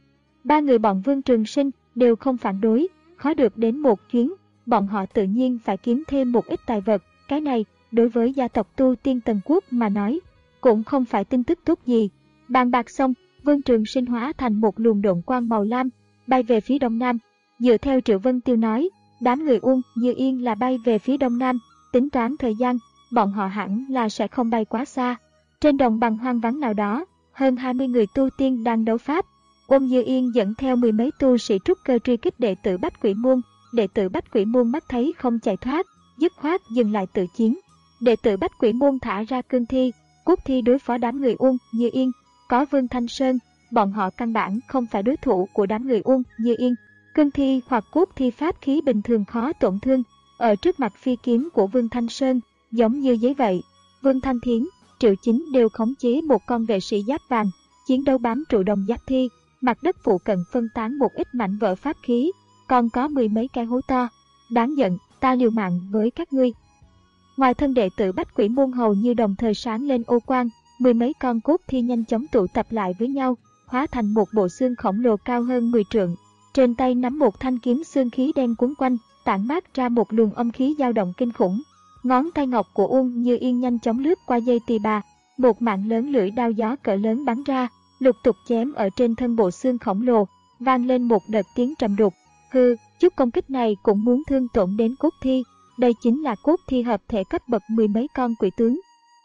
Ba người bọn Vương Trường Sinh đều không phản đối, khó được đến một chuyến, bọn họ tự nhiên phải kiếm thêm một ít tài vật, cái này, đối với gia tộc tu tiên Tần Quốc mà nói, cũng không phải tin tức tốt gì. Bàn bạc xong, Vương Trường Sinh hóa thành một luồng độn quang màu lam, bay về phía đông nam. Dựa theo Triệu Vân Tiêu nói, đám người Uông Như Yên là bay về phía đông nam, tính toán thời gian, bọn họ hẳn là sẽ không bay quá xa. Trên đồng bằng hoang vắng nào đó, hơn hai mươi người tu tiên đang đấu pháp. Uông Như Yên dẫn theo mười mấy tu sĩ trúc cơ truy kích đệ tử Bách Quỷ Môn. Đệ tử Bách Quỷ Môn mắt thấy không chạy thoát, dứt khoát dừng lại tự chiến. Đệ tử Bách Quỷ Môn thả ra cương thi, cốt thi đối phó đám người Uông Như Yên. Có Vương Thanh Sơn, bọn họ căn bản không phải đối thủ của đám người Uông Như Yên. Cương thi hoặc cốt thi pháp khí bình thường khó tổn thương, ở trước mặt phi kiếm của Vương Thanh Sơn, giống như giấy vậy. Vương Thanh Thiến, Triệu Chính đều khống chế một con vệ sĩ giáp vàng, chiến đấu bám trụ đồng giáp thi, mặt đất phụ cận phân tán một ít mảnh vỡ pháp khí, còn có mười mấy cái hố to. Đáng giận, ta liều mạng với các ngươi. Ngoài thân đệ tử Bách Quỷ Môn hầu như đồng thời sáng lên ô quang, mười mấy con cốt thi nhanh chóng tụ tập lại với nhau, hóa thành một bộ xương khổng lồ cao hơn mười trượng. Trên tay nắm một thanh kiếm xương khí đen cuốn quanh, tản mát ra một luồng âm khí dao động kinh khủng. Ngón tay ngọc của Uông Như Yên nhanh chóng lướt qua dây tỳ bà, một mạng lớn lưỡi đao gió cỡ lớn bắn ra, lục tục chém ở trên thân bộ xương khổng lồ, vang lên một đợt tiếng trầm đục. Hừ, chút công kích này cũng muốn thương tổn đến cốt thi, đây chính là cốt thi hợp thể cấp bậc mười mấy con quỷ tướng.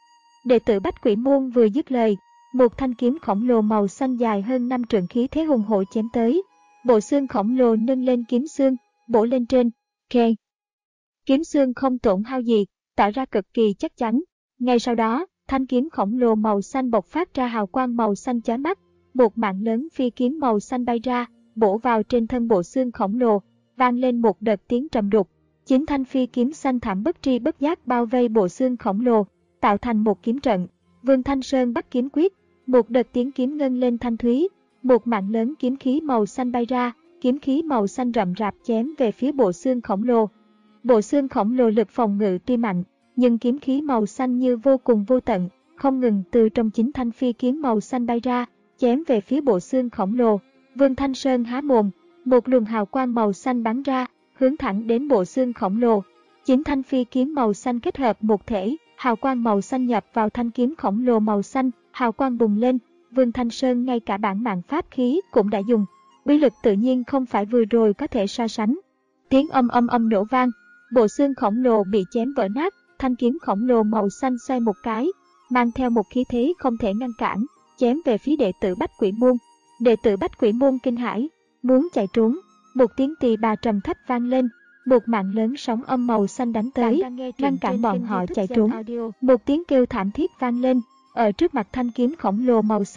Đệ tử Bách Quỷ Môn vừa dứt lời, một thanh kiếm khổng lồ màu xanh dài hơn năm trượng khí thế hùng hổ chém tới. Bộ xương khổng lồ nâng lên kiếm xương, bổ lên trên, khe. Kiếm xương không tổn hao gì, tỏ ra cực kỳ chắc chắn. Ngay sau đó, thanh kiếm khổng lồ màu xanh bộc phát ra hào quang màu xanh chói mắt, một mạng lớn phi kiếm màu xanh bay ra, bổ vào trên thân bộ xương khổng lồ, vang lên một đợt tiếng trầm đục. Chín thanh phi kiếm xanh thảm bất tri bất giác bao vây bộ xương khổng lồ, tạo thành một kiếm trận. Vương Thanh Sơn bắt kiếm quyết, một đợt tiếng kiếm ngân lên thanh thúy, một mạng lớn kiếm khí màu xanh bay ra, kiếm khí màu xanh rậm rạp chém về phía bộ xương khổng lồ. Bộ xương khổng lồ lực phòng ngự tuy mạnh, nhưng kiếm khí màu xanh như vô cùng vô tận, không ngừng từ trong chín thanh phi kiếm màu xanh bay ra, chém về phía bộ xương khổng lồ. Vương Thanh Sơn há mồm, một luồng hào quang màu xanh bắn ra, hướng thẳng đến bộ xương khổng lồ. Chín thanh phi kiếm màu xanh kết hợp một thể, hào quang màu xanh nhập vào thanh kiếm khổng lồ màu xanh, hào quang bùng lên. Vương Thanh Sơn ngay cả bản mạng pháp khí cũng đã dùng, uy lực tự nhiên không phải vừa rồi có thể so sánh. Tiếng âm âm âm nổ vang, bộ xương khổng lồ bị chém vỡ nát, thanh kiếm khổng lồ màu xanh xoay một cái, mang theo một khí thế không thể ngăn cản, chém về phía đệ tử Bách Quỷ Môn. Đệ tử Bách Quỷ Môn kinh hãi, muốn chạy trốn, một tiếng tỳ bà trầm thấp vang lên, một mạng lớn sóng âm màu xanh đánh tới, ngăn cản bọn họ chạy trốn. Một tiếng kêu thảm thiết vang lên, ở trước mặt thanh kiếm khổng lồ màu xanh,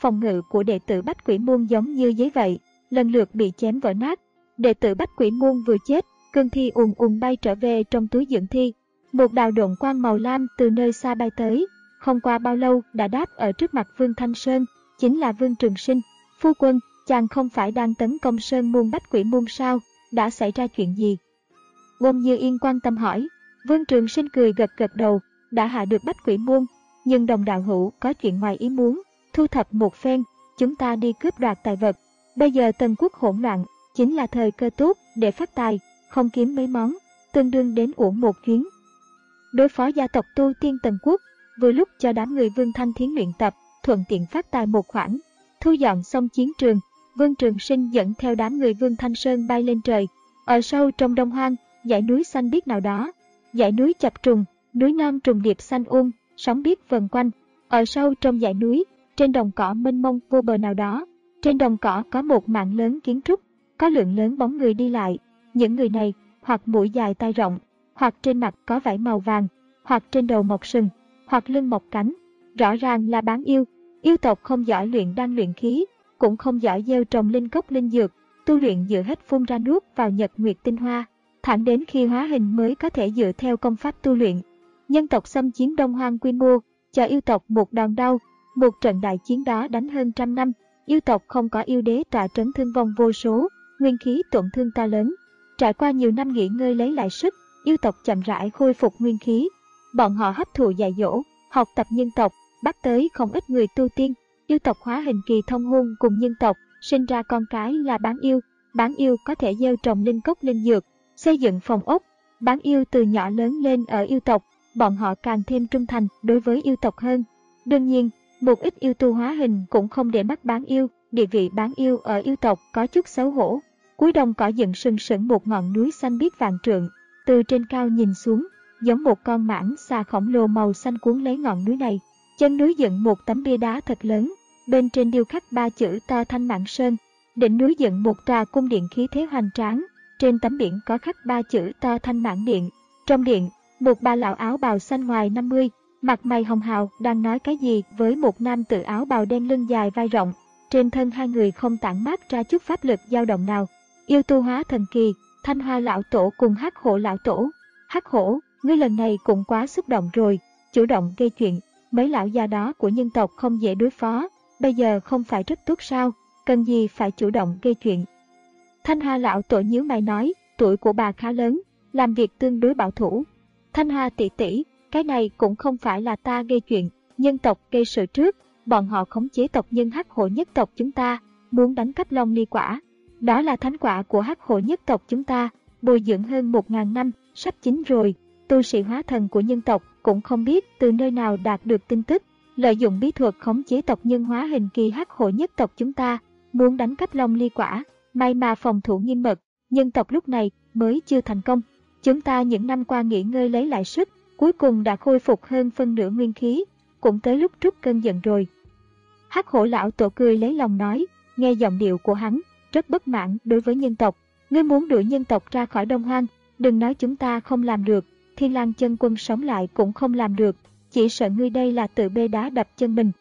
phòng ngự của đệ tử Bách Quỷ Môn giống như giấy vậy, lần lượt bị chém vỡ nát. Đệ tử Bách Quỷ Môn vừa chết, cương thi ùn ùn bay trở về trong túi dưỡng thi. Một đạo độn quang màu lam từ nơi xa bay tới, không qua bao lâu đã đáp ở trước mặt Vương Thanh Sơn, chính là Vương Trường Sinh. Phu quân, chàng không phải đang tấn công Sơn Môn Bách Quỷ Môn sao? Đã xảy ra chuyện gì? Ngôn Như Yên quan tâm hỏi. Vương Trường Sinh cười gật gật đầu, đã hạ được Bách Quỷ Môn, nhưng đồng đạo hữu có chuyện ngoài ý muốn, thu thập một phen, chúng ta đi cướp đoạt tài vật. Bây giờ Tần Quốc hỗn loạn, chính là thời cơ tốt để phát tài, không kiếm mấy món, tương đương đến uổng một chuyến. Đối phó gia tộc tu tiên Tần Quốc, vừa lúc cho đám người Vương Thanh Thiến luyện tập, thuận tiện phát tài một khoản. Thu dọn xong chiến trường, Vương Trường Sinh dẫn theo đám người Vương Thanh Sơn bay lên trời. Ở sâu trong Đông Hoang, dãy núi xanh biếc nào đó, dãy núi chập trùng, núi non trùng điệp xanh um, sóng biếc vần quanh. Ở sâu trong dãy núi, trên đồng cỏ mênh mông vô bờ nào đó, trên đồng cỏ có một mảng lớn kiến trúc, có lượng lớn bóng người đi lại. Những người này, hoặc mũi dài tai rộng, hoặc trên mặt có vảy màu vàng, hoặc trên đầu mọc sừng, hoặc lưng mọc cánh. Rõ ràng là bán yêu. Yêu tộc không giỏi luyện đan luyện khí, cũng không giỏi gieo trồng linh cốc linh dược, tu luyện dựa hết phun ra nuốt vào nhật nguyệt tinh hoa, thẳng đến khi hóa hình mới có thể dựa theo công pháp tu luyện. Nhân tộc xâm chiếm Đông Hoang quy mô, cho yêu tộc một đòn đau. Một trận đại chiến đó đánh hơn trăm năm, yêu tộc không có yêu đế tọa trấn, thương vong vô số, nguyên khí tổn thương to lớn. Trải qua nhiều năm nghỉ ngơi lấy lại sức, yêu tộc chậm rãi khôi phục nguyên khí. Bọn họ hấp thụ dạy dỗ, học tập nhân tộc, bắt tới không ít người tu tiên. Yêu tộc hóa hình kỳ thông hôn cùng nhân tộc, sinh ra con cái là bán yêu. Bán yêu có thể gieo trồng linh cốc linh dược, xây dựng phòng ốc. Bán yêu từ nhỏ lớn lên ở yêu tộc, bọn họ càng thêm trung thành đối với yêu tộc hơn. Đương nhiên, một ít yêu tu hóa hình cũng không để mắt bán yêu, địa vị bán yêu ở yêu tộc có chút xấu hổ. Cuối đồng cỏ dựng sừng sững một ngọn núi xanh biếc vạn trượng, từ trên cao nhìn xuống, giống một con mãng xà khổng lồ màu xanh cuốn lấy ngọn núi này. Chân núi dựng một tấm bia đá thật lớn, bên trên điêu khắc ba chữ to Thanh Mãng Sơn. Đỉnh núi dựng một tòa cung điện khí thế hoành tráng, trên tấm biển có khắc ba chữ to Thanh Mãng Điện. Trong điện, một bà lão áo bào xanh ngoài năm mươi, mặt mày hồng hào đang nói cái gì với một nam tử áo bào đen lưng dài vai rộng. Trên thân hai người không tản mát ra chút pháp lực dao động nào. Yêu tu hóa thần kỳ, Thanh Hoa lão tổ cùng Hắc Hổ lão tổ. Hắc Hổ, ngươi lần này cũng quá xúc động rồi, chủ động gây chuyện. Mấy lão già đó của nhân tộc không dễ đối phó, bây giờ không phải rất tốt sao, cần gì phải chủ động gây chuyện. Thanh Hoa lão tổ nhíu mày nói, tuổi của bà khá lớn, làm việc tương đối bảo thủ. Thanh Hoa tỷ tỷ, cái này cũng không phải là ta gây chuyện, nhân tộc gây sự trước, bọn họ khống chế tộc nhân Hắc Hổ nhất tộc chúng ta, muốn đánh cắp Long Ly quả. Đó là thánh quả của Hắc Hổ nhất tộc chúng ta, bồi dưỡng hơn một ngàn năm, sắp chín rồi. Tu sĩ hóa thần của nhân tộc cũng không biết từ nơi nào đạt được tin tức, lợi dụng bí thuật khống chế tộc nhân hóa hình kỳ Hắc Hổ nhất tộc chúng ta, muốn đánh cắp Long Ly quả. May mà phòng thủ nghiêm mật, nhân tộc lúc này mới chưa thành công. Chúng ta những năm qua nghỉ ngơi lấy lại sức, cuối cùng đã khôi phục hơn phân nửa nguyên khí, cũng tới lúc trút cơn giận rồi. Hắc Hổ lão tổ cười lấy lòng nói, nghe giọng điệu của hắn, rất bất mãn đối với nhân tộc. Ngươi muốn đuổi nhân tộc ra khỏi Đông Hoang, đừng nói chúng ta không làm được, Thiên Lang chân quân sống lại cũng không làm được, chỉ sợ ngươi đây là tự bê đá đập chân mình.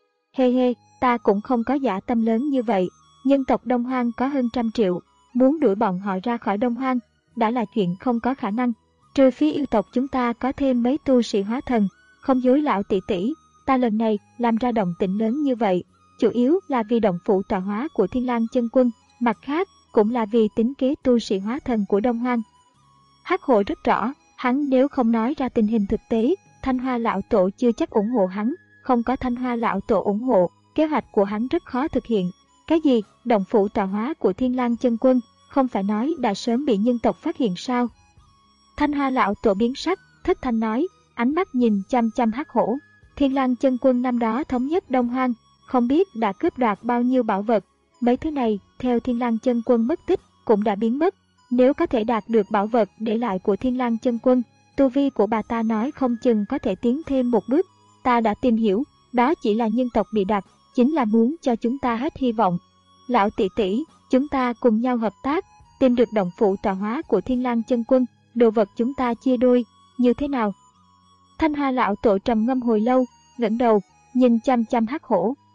Hê hê, ta cũng không có dã tâm lớn như vậy, nhân tộc Đông Hoang có hơn trăm triệu, muốn đuổi bọn họ ra khỏi Đông Hoang, đã là chuyện không có khả năng, trừ phi yêu tộc chúng ta có thêm mấy tu sĩ hóa thần. Không dối lão tỷ tỷ, ta lần này làm ra động tĩnh lớn như vậy, chủ yếu là vì động phủ tọa hóa của Thiên Lang chân quân, mặt khác cũng là vì tính kế tu sĩ hóa thần của Đông Hoang. Hắc Hổ rất rõ, hắn nếu không nói ra tình hình thực tế, Thanh Hoa lão tổ chưa chắc ủng hộ hắn, không có Thanh Hoa lão tổ ủng hộ, kế hoạch của hắn rất khó thực hiện. Cái gì, động phủ tọa hóa của Thiên Lang chân quân, không phải nói đã sớm bị nhân tộc phát hiện sao? Thanh Hoa lão tổ biến sắc, thất thanh nói, ánh mắt nhìn chăm chăm Hắc Hổ. Thiên Lang chân quân năm đó thống nhất Đông Hoang, không biết đã cướp đoạt bao nhiêu bảo vật, mấy thứ này theo Thiên Lang chân quân mất tích cũng đã biến mất. Nếu có thể đạt được bảo vật để lại của Thiên Lang chân quân, tu vi của bà ta nói không chừng có thể tiến thêm một bước. Ta đã tìm hiểu, đó chỉ là nhân tộc bị đặt, chính là muốn cho chúng ta hết hy vọng. Lão tỷ tỷ, chúng ta cùng nhau hợp tác, tìm được động phủ tọa hóa của Thiên Lang chân quân, đồ vật chúng ta chia đôi, như thế nào? Thanh Hoa lão tổ trầm ngâm hồi lâu, ngẩng đầu, nhìn chăm chăm Hắc Hổ.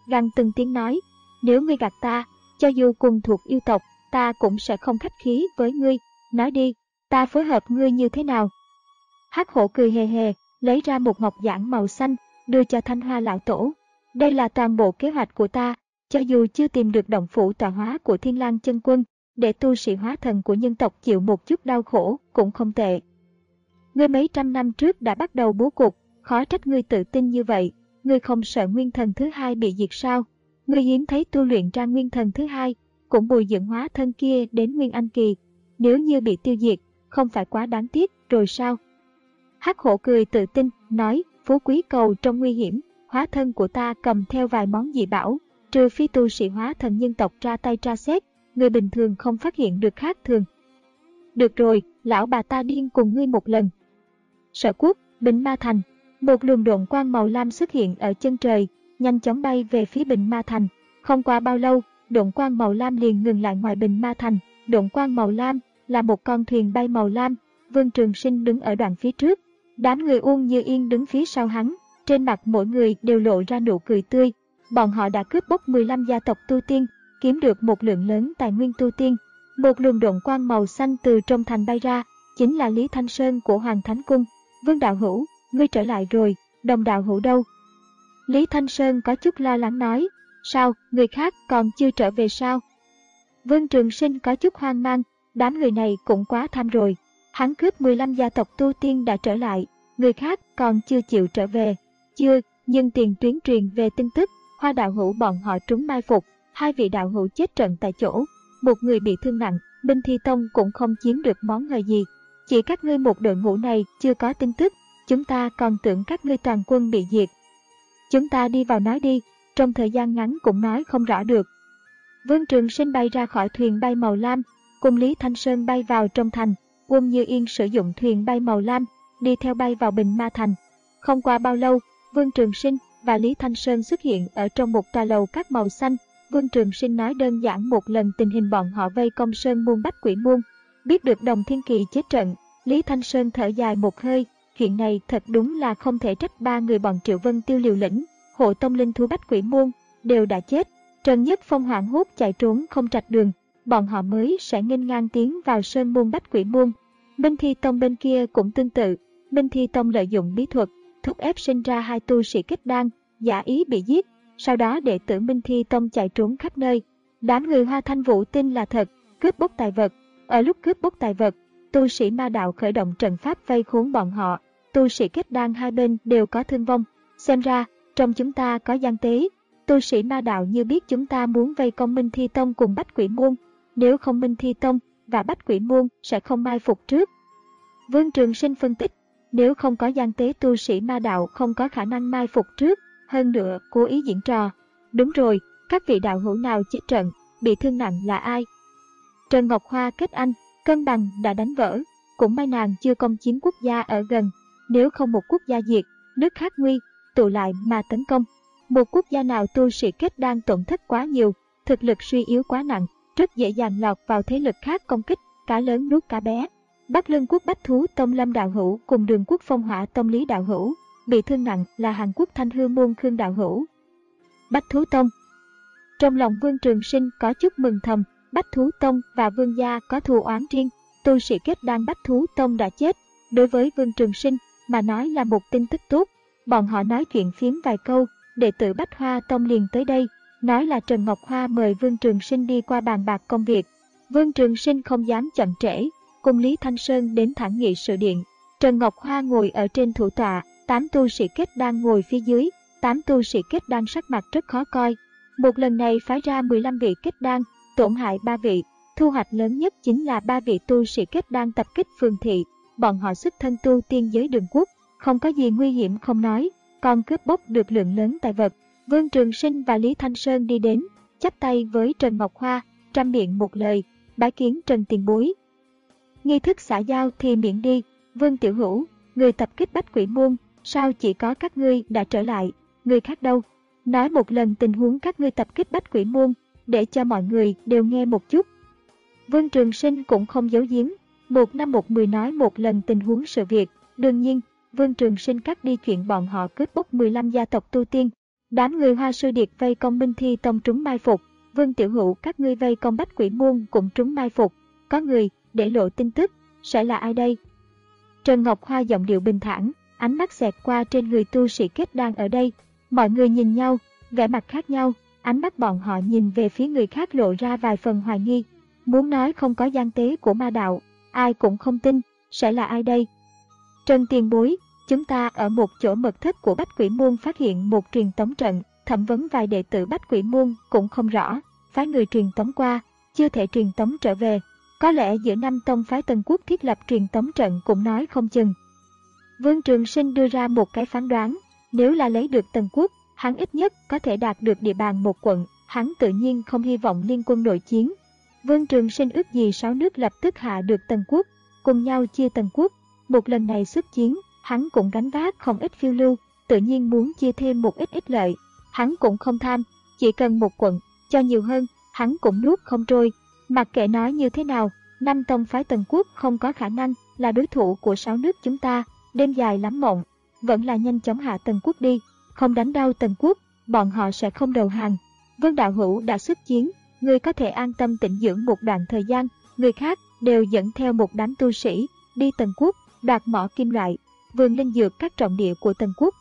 gằn từng tiếng nói, nếu ngươi gạt ta, cho dù cùng thuộc yêu tộc, ta cũng sẽ không khách khí với ngươi, nói đi, ta phối hợp ngươi như thế nào? Hắc hổ cười hề hề, lấy ra một ngọc giản màu xanh, đưa cho Thanh Hoa lão tổ. Đây là toàn bộ kế hoạch của ta, cho dù chưa tìm được động phủ tọa hóa của Thiên Lang chân quân, để tu sĩ hóa thần của nhân tộc chịu một chút đau khổ cũng không tệ. Ngươi mấy trăm năm trước đã bắt đầu bố cục, khó trách ngươi tự tin như vậy, ngươi không sợ nguyên thần thứ hai bị diệt sao? Ngươi hiếm thấy tu luyện ra nguyên thần thứ hai, cũng bồi dưỡng hóa thân kia đến nguyên anh kỳ, nếu như bị tiêu diệt, không phải quá đáng tiếc rồi sao? Hắc hổ cười tự tin, nói, phú quý cầu trong nguy hiểm, hóa thân của ta cầm theo vài món dị bảo, trừ phi tu sĩ hóa thần nhân tộc ra tay tra xét, người bình thường không phát hiện được khác thường. Được rồi, lão bà ta điên cùng ngươi một lần. Sở Quốc, Bình Ma Thành, một luồng độn quang màu lam xuất hiện ở chân trời, nhanh chóng bay về phía Bình Ma Thành. Không qua bao lâu, độn quang màu lam liền ngừng lại ngoài Bình Ma Thành. Độn quang màu lam là một con thuyền bay màu lam. Vương Trường Sinh đứng ở đoạn phía trước, đám người Uông Như Yên đứng phía sau hắn, trên mặt mỗi người đều lộ ra nụ cười tươi. Bọn họ đã cướp bóc mười lăm gia tộc tu tiên, kiếm được một lượng lớn tài nguyên tu tiên. Một luồng độn quang màu xanh từ trong thành bay ra, chính là Lý Thanh Sơn của Hoàng Thánh Cung. Vương đạo hữu, ngươi trở lại rồi, Đồng đạo hữu đâu? Lý Thanh Sơn có chút lo lắng nói, sao, người khác còn chưa trở về sao? Vương Trường Sinh có chút hoang mang, đám người này cũng quá tham rồi. Hắn cướp mười lăm gia tộc tu tiên đã trở lại, người khác còn chưa chịu trở về. Chưa, nhưng tiền tuyến truyền về tin tức, Hoa đạo hữu bọn họ trúng mai phục, hai vị đạo hữu chết trận tại chỗ, một người bị thương nặng, Minh Thi Tông cũng không chiếm được món hời gì. Chỉ các ngươi một đội ngũ này chưa có tin tức, chúng ta còn tưởng các ngươi toàn quân bị diệt. Chúng ta đi vào nói đi, trong thời gian ngắn cũng nói không rõ được. Vương Trường Sinh bay ra khỏi thuyền bay màu lam, cùng Lý Thanh Sơn bay vào trong thành. Uông Như Yên sử dụng thuyền bay màu lam, đi theo bay vào Bình Ma Thành. Không qua bao lâu, Vương Trường Sinh và Lý Thanh Sơn xuất hiện ở trong một tòa lầu các màu xanh. Vương Trường Sinh nói đơn giản một lần tình hình bọn họ vây công Sơn Môn Bách Quỷ Môn. Biết được Đồng Thiên Kỳ chết trận, Lý Thanh Sơn thở dài một hơi, chuyện này thật đúng là không thể trách ba người bọn Triệu Vân Tiêu liều lĩnh, hộ tông linh thú Bách Quỷ Môn đều đã chết. Trần Nhất Phong hoảng hốt chạy trốn không trạch đường, bọn họ mới sẽ nghênh ngang tiến vào Sơn Môn Bách Quỷ Môn. Minh Thi Tông bên kia cũng tương tự, Minh Thi Tông lợi dụng bí thuật, thúc ép sinh ra hai tu sĩ kết đan, giả ý bị giết, sau đó đệ tử Minh Thi Tông chạy trốn khắp nơi. Đám người Hoa Thanh Vũ tin là thật, cướp bóc tài vật. Ở lúc cướp bóc tài vật, tu sĩ ma đạo khởi động trận pháp vây khốn bọn họ, tu sĩ kết đan hai bên đều có thương vong. Xem ra, trong chúng ta có gian tế, tu sĩ ma đạo như biết chúng ta muốn vây công Minh Thi Tông cùng Bách Quỷ Môn, nếu không Minh Thi Tông và Bách Quỷ Môn sẽ không mai phục trước. Vương Trường Sinh phân tích, nếu không có gian tế tu sĩ ma đạo không có khả năng mai phục trước, hơn nữa cố ý diễn trò. Đúng rồi, các vị đạo hữu nào chết trận, bị thương nặng là ai? Trần Ngọc Hoa kết anh, cân bằng đã đánh vỡ, cũng may nàng chưa công chiếm quốc gia ở gần, nếu không một quốc gia diệt, nước khác nguy, tụ lại mà tấn công. Một quốc gia nào tu sĩ kết đang tổn thất quá nhiều, thực lực suy yếu quá nặng, rất dễ dàng lọt vào thế lực khác công kích, cá lớn nuốt cá bé. Bắc Lương quốc Bách Thú Tông Lâm đạo hữu cùng Đường quốc Phong Hỏa Tông Lý đạo hữu, bị thương nặng là Hàn Quốc Thanh Hư môn Khương đạo hữu. Bách Thú Tông. Trong lòng Vương Trường Sinh có chút mừng thầm, Bách Thú Tông và Vương gia có thù oán riêng, tu sĩ kết đan Bách Thú Tông đã chết, đối với Vương Trường Sinh mà nói là một tin tức tốt. Bọn họ nói chuyện phiếm vài câu, đệ tử Bách Hoa Tông liền tới đây, nói là Trần Ngọc Hoa mời Vương Trường Sinh đi qua bàn bạc công việc. Vương Trường Sinh không dám chậm trễ, cùng Lý Thanh Sơn đến thẳng nghị sự điện. Trần Ngọc Hoa ngồi ở trên thủ tọa, tám tu sĩ kết đan ngồi phía dưới, tám tu sĩ kết đan sắc mặt rất khó coi. Một lần này phái ra mười lăm vị kết đan, tổn hại ba vị, thu hoạch lớn nhất chính là ba vị tu sĩ kết đan tập kích phường thị. Bọn họ xuất thân tu tiên giới Đường quốc, không có gì nguy hiểm không nói, còn cướp bóc được lượng lớn tài vật. Vương Trường Sinh và Lý Thanh Sơn đi đến, chắp tay với Trần Ngọc Hoa, trăm miệng một lời, bái kiến Trần tiền bối. Nghi thức xã giao thì miễn đi, Vương tiểu hữu, người tập kích Bách Quỷ Môn, sao chỉ có các ngươi đã trở lại, người khác đâu? Nói một lần tình huống các ngươi tập kích Bách Quỷ Môn, để cho mọi người đều nghe một chút. Vương Trường Sinh cũng không giấu giếm, một năm một mười nói một lần tình huống sự việc. Đương nhiên, Vương Trường Sinh cắt đi chuyện bọn họ cướp bóc mười lăm gia tộc tu tiên. Đám người Hoa Sư Điệt vây công Minh Thi Tông trúng mai phục, Vương Tiểu Hữu các ngươi vây công Bách Quỷ Môn cũng trúng mai phục, có người để lộ tin tức, sẽ là ai đây? Trần Ngọc Hoa giọng điệu bình thản, ánh mắt xẹt qua trên người tu sĩ kết đan ở đây. Mọi người nhìn nhau, vẻ mặt khác nhau, ánh mắt bọn họ nhìn về phía người khác lộ ra vài phần hoài nghi. Muốn nói không có gian tế của ma đạo, ai cũng không tin, sẽ là ai đây? Trần tiền bối, chúng ta ở một chỗ mật thất của Bách Quỷ Môn phát hiện một truyền tống trận, thẩm vấn vài đệ tử Bách Quỷ Môn cũng không rõ, phái người truyền tống qua, chưa thể truyền tống trở về. Có lẽ giữa năm tông phái Tần Quốc thiết lập truyền tống trận cũng nói không chừng. Vương Trường Sinh đưa ra một cái phán đoán, nếu là lấy được Tần Quốc, hắn ít nhất có thể đạt được địa bàn một quận, hắn tự nhiên không hy vọng liên quân nội chiến. Vương Trường Sinh ước gì sáu nước lập tức hạ được Tần Quốc, cùng nhau chia Tần Quốc. Một lần này xuất chiến, hắn cũng gánh vác không ít phiêu lưu, tự nhiên muốn chia thêm một ít ích lợi. Hắn cũng không tham, chỉ cần một quận, cho nhiều hơn, hắn cũng nuốt không trôi. Mặc kệ nói như thế nào, năm tông phái Tần Quốc không có khả năng là đối thủ của sáu nước chúng ta. Đêm dài lắm mộng, vẫn là nhanh chóng hạ Tần Quốc đi, không đánh đau Tần Quốc, bọn họ sẽ không đầu hàng. Vương đạo hữu đã xuất chiến, người có thể an tâm tĩnh dưỡng một đoạn thời gian, người khác đều dẫn theo một đám tu sĩ đi Tần Quốc, đoạt mỏ kim loại, vườn linh dược các trọng địa của Tần Quốc.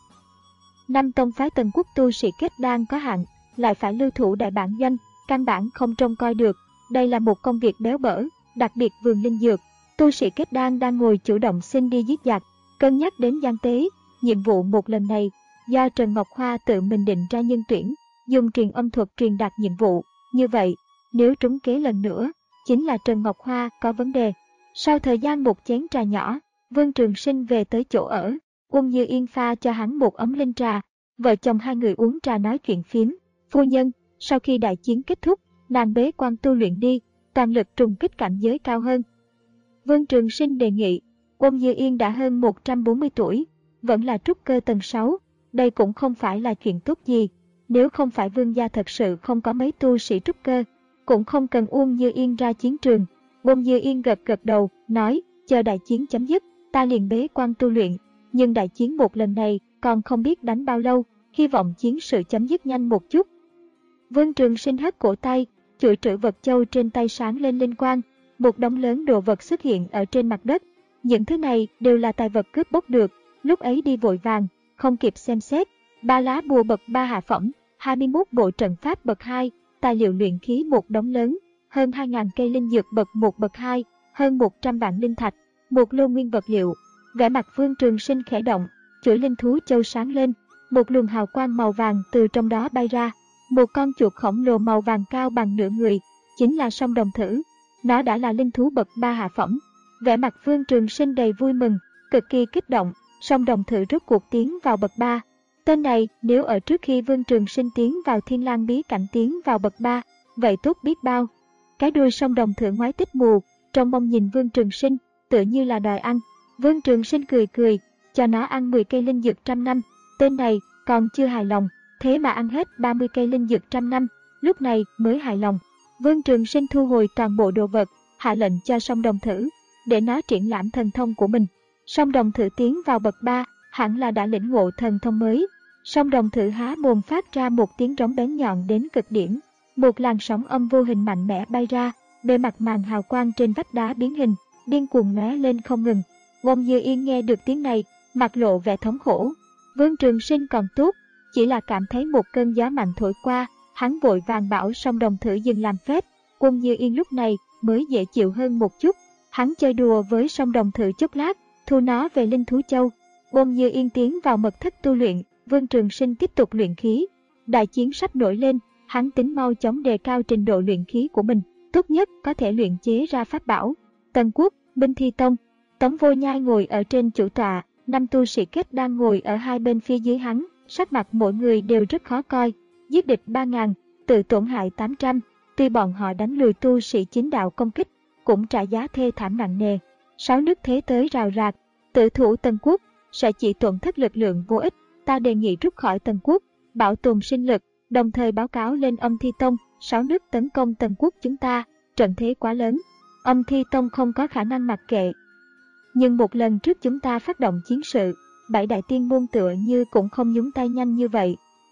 Năm tông phái Tần Quốc tu sĩ kết đan có hạn, lại phải lưu thủ đại bản doanh, căn bản không trông coi được. Đây là một công việc béo bở, đặc biệt vườn linh dược, tu sĩ kết đan đang ngồi chủ động xin đi giết giặc. Cân nhắc đến gian tế, nhiệm vụ một lần này do Trần Ngọc Hoa tự mình định ra nhân tuyển, dùng truyền âm thuật truyền đạt nhiệm vụ. Như vậy, nếu trúng kế lần nữa, chính là Trần Ngọc Hoa có vấn đề. Sau thời gian một chén trà nhỏ, Vương Trường Sinh về tới chỗ ở, Uông Như Yên pha cho hắn một ấm linh trà. Vợ chồng hai người uống trà nói chuyện phiếm. Phu nhân, sau khi đại chiến kết thúc, nàng bế quan tu luyện đi, toàn lực trùng kích cảnh giới cao hơn. Vương Trường Sinh đề nghị. Uông Như Yên đã hơn một trăm bốn mươi tuổi, vẫn là trúc cơ tầng sáu, đây cũng không phải là chuyện tốt gì. Nếu không phải Vương gia thật sự không có mấy tu sĩ trúc cơ, cũng không cần Uông Như Yên ra chiến trường. Uông Như Yên gật gật đầu, nói, chờ đại chiến chấm dứt, ta liền bế quan tu luyện. Nhưng đại chiến một lần này còn không biết đánh bao lâu, hy vọng chiến sự chấm dứt nhanh một chút. Vương Trường Sinh hất cổ tay, chuỗi trữ vật châu trên tay sáng lên linh quang, một đống lớn đồ vật xuất hiện ở trên mặt đất. Những thứ này đều là tài vật cướp bóc được, lúc ấy đi vội vàng, không kịp xem xét. Ba lá bùa bậc ba hạ phẩm, hai mươi mốt bộ trận pháp bậc hai, tài liệu luyện khí một đống lớn, hơn hai nghìn cây linh dược bậc một bậc hai, hơn một trăm vạn linh thạch, một lô nguyên vật liệu. Vẻ mặt Vương Trường Sinh khẽ động, chuỗi linh thú châu sáng lên, một luồng hào quang màu vàng từ trong đó bay ra. Một con chuột khổng lồ màu vàng cao bằng nửa người, chính là song đồng thử. Nó đã là linh thú bậc ba hạ phẩm. Vẻ mặt Vương Trường Sinh đầy vui mừng, cực kỳ kích động, song đồng thử rốt cuộc tiến vào bậc ba. Tên này nếu ở trước khi Vương Trường Sinh tiến vào Thiên Lang bí cảnh tiến vào bậc ba, vậy tốt biết bao. Cái đuôi song đồng thử ngoái tích mù, trong mong nhìn Vương Trường Sinh, tựa như là đòi ăn. Vương Trường Sinh cười cười, cho nó ăn mười cây linh dược trăm năm. Tên này còn chưa hài lòng, thế mà ăn hết ba mươi cây linh dược trăm năm, lúc này mới hài lòng. Vương Trường Sinh thu hồi toàn bộ đồ vật, hạ lệnh cho song đồng thử, để nó triển lãm thần thông của mình. Song đồng thử tiến vào bậc ba, hẳn là đã lĩnh ngộ thần thông mới. Song đồng thử há mồm phát ra một tiếng rống bén nhọn đến cực điểm. Một làn sóng âm vô hình mạnh mẽ bay ra, bề mặt màn hào quang trên vách đá biến hình, điên cuồng lóe lên không ngừng. Uông Như Yên nghe được tiếng này, mặt lộ vẻ thống khổ. Vương Trường Sinh còn tốt, chỉ là cảm thấy một cơn gió mạnh thổi qua, hắn vội vàng bảo song đồng thử dừng làm phép. Uông Như Yên lúc này mới dễ chịu hơn một chút. Hắn chơi đùa với song đồng thử chốc lát, thu nó về linh thú châu. Uông Như Yên tiến vào mật thất tu luyện, Vương Trường Sinh tiếp tục luyện khí. Đại chiến sắp nổi lên, hắn tính mau chóng đề cao trình độ luyện khí của mình, tốt nhất có thể luyện chế ra pháp bảo. Tần Quốc, Minh Thi Tông, Tống Vô Nhai ngồi ở trên chủ tọa, năm tu sĩ kết đang ngồi ở hai bên phía dưới hắn, sắc mặt mỗi người đều rất khó coi. Giết địch ba ngàn, tự tổn hại tám trăm, tuy bọn họ đánh lùi tu sĩ chính đạo công kích, cũng trả giá thê thảm nặng nề. Sáu nước thế tới rào rạc, tự thủ Tần Quốc sẽ chỉ tổn thất lực lượng vô ích. Ta đề nghị rút khỏi Tần Quốc, bảo tồn sinh lực, đồng thời báo cáo lên Âm Thi Tông. Sáu nước tấn công Tần Quốc chúng ta, trận thế quá lớn, Âm Thi Tông không có khả năng mặc kệ. Nhưng một lần trước chúng ta phát động chiến sự, bảy đại tiên môn tựa như cũng không nhúng tay nhanh như vậy.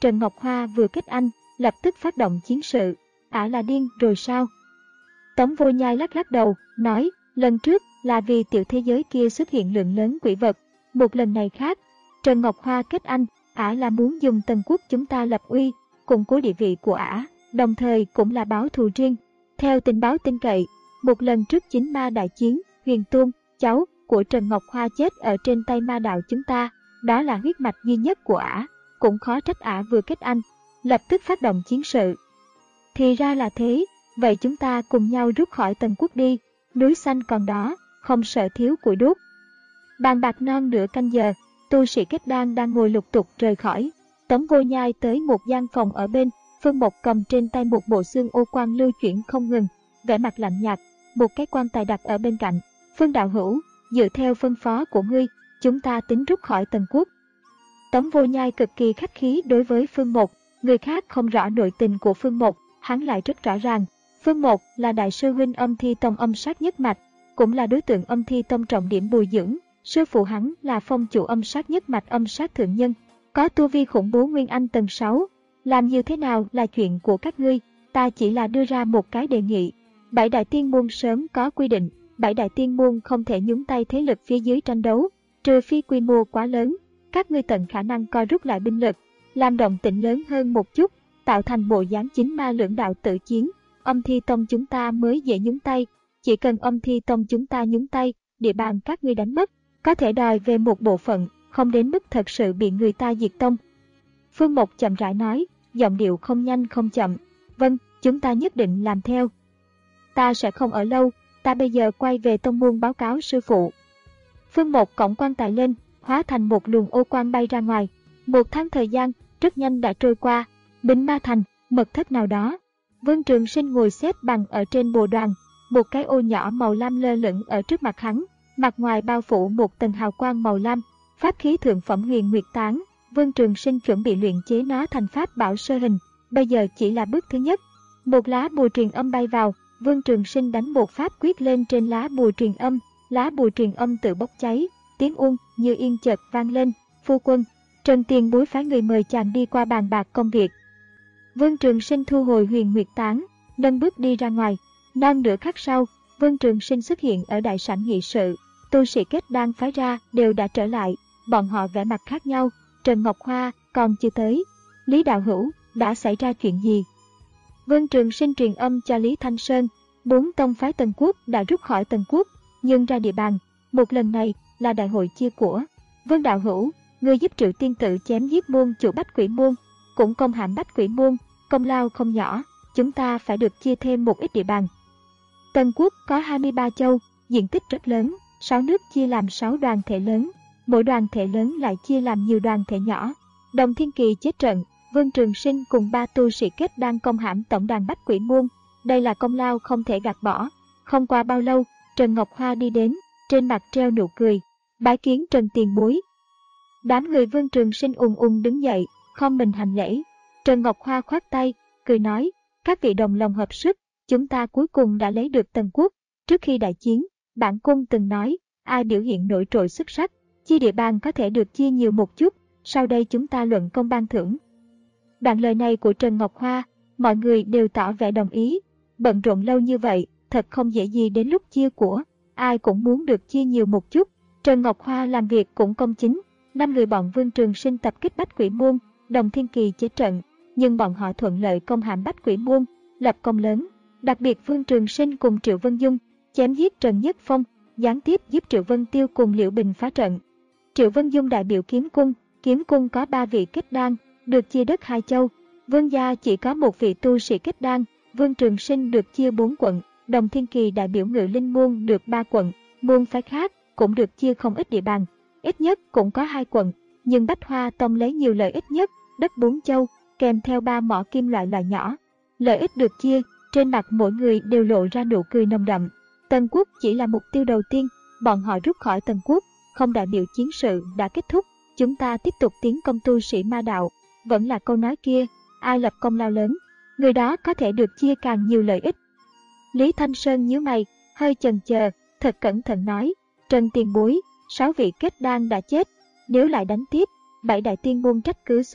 Trần Ngọc Hoa vừa kết anh, lập tức phát động chiến sự. Ả là điên rồi sao? Tống Vô Nhai lắc lắc đầu, nói, lần trước là vì tiểu thế giới kia xuất hiện lượng lớn quỷ vật. Một lần này khác, Trần Ngọc Hoa kết anh, Ả là muốn dùng Tần Quốc chúng ta lập uy, củng cố địa vị của Ả, đồng thời cũng là báo thù riêng. Theo tình báo tin cậy, một lần trước chính ma đại chiến, Huyền Tôn, cháu của Trần Ngọc Hoa chết ở trên tay ma đạo chúng ta, đó là huyết mạch duy nhất của Ả, cũng khó trách Ả vừa kết anh, lập tức phát động chiến sự. Thì ra là thế, vậy chúng ta cùng nhau rút khỏi Tần Quốc đi, núi xanh còn đó, không sợ thiếu củi đốt. Bàn bạc non nửa canh giờ, tu sĩ kết đan đang ngồi lục tục rời khỏi. Tống Vô Nhai tới một gian phòng ở bên, Phương Mộc cầm trên tay một bộ xương ô quan lưu chuyển không ngừng, vẻ mặt lạnh nhạt, một cái quan tài đặt ở bên cạnh. Phương đạo hữu, dựa theo phân phó của ngươi, chúng ta tính rút khỏi Tần Quốc. Tống Vô Nhai cực kỳ khách khí đối với Phương Mộc, người khác không rõ nội tình của Phương Mộc, hắn lại rất rõ ràng. Phương Mộc là đại sư huynh Âm Thi Tông âm sát nhất mạch, cũng là đối tượng Âm Thi Tông trọng điểm bồi dưỡng. Sư phụ hắn là phong chủ âm sát nhất mạch âm sát thượng nhân, có tu vi khủng bố nguyên anh tầng sáu. Làm như thế nào là chuyện của các ngươi, ta chỉ là đưa ra một cái đề nghị. Bảy đại tiên môn sớm có quy định, bảy đại tiên môn không thể nhúng tay thế lực phía dưới tranh đấu, trừ phi quy mô quá lớn. Các ngươi tận khả năng co rút lại binh lực, làm động tĩnh lớn hơn một chút, tạo thành bộ dáng chính ma lưỡng đạo tự chiến. Âm Thi Tông chúng ta mới dễ nhúng tay, chỉ cần Âm Thi Tông chúng ta nhúng tay, địa bàn các ngươi đánh mất, có thể đòi về một bộ phận, không đến mức thật sự bị người ta diệt tông. Phương Mộc chậm rãi nói, giọng điệu không nhanh không chậm. Vâng, chúng ta nhất định làm theo. Ta sẽ không ở lâu, ta bây giờ quay về tông môn báo cáo sư phụ. Phương Mộc cõng quan tài lên, hóa thành một luồng ô quang bay ra ngoài. Một tháng thời gian, rất nhanh đã trôi qua. Bính Ma Thành, mật thất nào đó. Vương Trường Sinh ngồi xếp bằng ở trên bồ đoàn, một cái ô nhỏ màu lam lơ lửng ở trước mặt hắn. Mặt ngoài bao phủ một tầng hào quang màu lam, pháp khí thượng phẩm Huyền Nguyệt Tán. Vương Trường Sinh chuẩn bị luyện chế nó thành pháp bảo sơ hình, bây giờ chỉ là bước thứ nhất. Một lá bùa truyền âm bay vào, Vương Trường Sinh đánh một pháp quyết lên trên lá bùa truyền âm, lá bùa truyền âm tự bốc cháy, tiếng uông như yên chợt vang lên. Phu quân, Trần Tiền Bối phái người mời chàng đi qua bàn bạc công việc. Vương Trường Sinh thu hồi Huyền Nguyệt Tán, nâng bước đi ra ngoài. Non nửa khắc sau, Vương Trường Sinh xuất hiện ở đại sảnh nghị sự. Tu sĩ kết đan phái ra đều đã trở lại, bọn họ vẻ mặt khác nhau. Trần Ngọc Hoa còn chưa tới. Lý đạo hữu, đã xảy ra chuyện gì? Vương Trường Sinh truyền âm cho Lý Thanh Sơn. Bốn tông phái Tần Quốc đã rút khỏi Tần Quốc, nhưng ra địa bàn. Một lần này là đại hội chia của. Vương đạo hữu, người giúp Triệu Tiên Tự chém giết môn chủ Bách Quỷ Môn, cũng công hãm Bách Quỷ Môn, công lao không nhỏ. Chúng ta phải được chia thêm một ít địa bàn. Tần Quốc có hai mươi ba châu, diện tích rất lớn. Sáu nước chia làm sáu đoàn thể lớn, mỗi đoàn thể lớn lại chia làm nhiều đoàn thể nhỏ. Đồng Thiên Kỳ chết trận, Vương Trường Sinh cùng ba tu sĩ kết đan công hãm tổng đoàn Bách Quỷ Môn, đây là công lao không thể gạt bỏ. Không qua bao lâu, Trần Ngọc Hoa đi đến, trên mặt treo nụ cười, bái kiến Trần Tiền Bối. Đám người Vương Trường Sinh ùng ùng đứng dậy, khom mình hành lễ. Trần Ngọc Hoa khoát tay, cười nói, các vị đồng lòng hợp sức, chúng ta cuối cùng đã lấy được Tần Quốc. Trước khi đại chiến, bản cung từng nói, ai biểu hiện nổi trội xuất sắc, chia địa bàn có thể được chia nhiều một chút, sau đây chúng ta luận công ban thưởng. Đoạn lời này của Trần Ngọc Hoa, mọi người đều tỏ vẻ đồng ý. Bận rộn lâu như vậy, thật không dễ gì đến lúc chia của, ai cũng muốn được chia nhiều một chút. Trần Ngọc Hoa làm việc cũng công chính, năm người bọn Vương Trường Sinh tập kích Bách Quỷ Môn, Đồng Thiên Kỳ chết trận, nhưng bọn họ thuận lợi công hãm Bách Quỷ Môn, lập công lớn. Đặc biệt Vương Trường Sinh cùng Triệu Vân Dung chém giết Trần Nhất Phong, gián tiếp giúp Triệu Vân Tiêu cùng Liễu Bình phá trận. Triệu Vân Dung đại biểu kiếm cung, kiếm cung có ba vị kết đan, được chia đất hai châu. Vương gia chỉ có một vị tu sĩ kết đan, Vương Trường Sinh được chia bốn quận. Đồng Thiên Kỳ đại biểu Ngự Linh môn được ba quận, môn phái khác cũng được chia không ít địa bàn, ít nhất cũng có hai quận. Nhưng Bách Hoa Tông lấy nhiều lợi ích nhất, đất bốn châu, kèm theo ba mỏ kim loại loại nhỏ. Lợi ích được chia, trên mặt mỗi người đều lộ ra nụ cười nồng đậm. Tần Quốc chỉ là mục tiêu đầu tiên, bọn họ rút khỏi Tần Quốc, không đại biểu chiến sự đã kết thúc. Chúng ta tiếp tục tiến công tu sĩ ma đạo. Vẫn là câu nói kia, ai lập công lao lớn, người đó có thể được chia càng nhiều lợi ích. Lý Thanh Sơn nhíu mày, hơi chần chờ, thật cẩn thận nói, Trần Tiền Bối, sáu vị kết đan đã chết, nếu lại đánh tiếp, bảy đại tiên môn trách cứ xuống,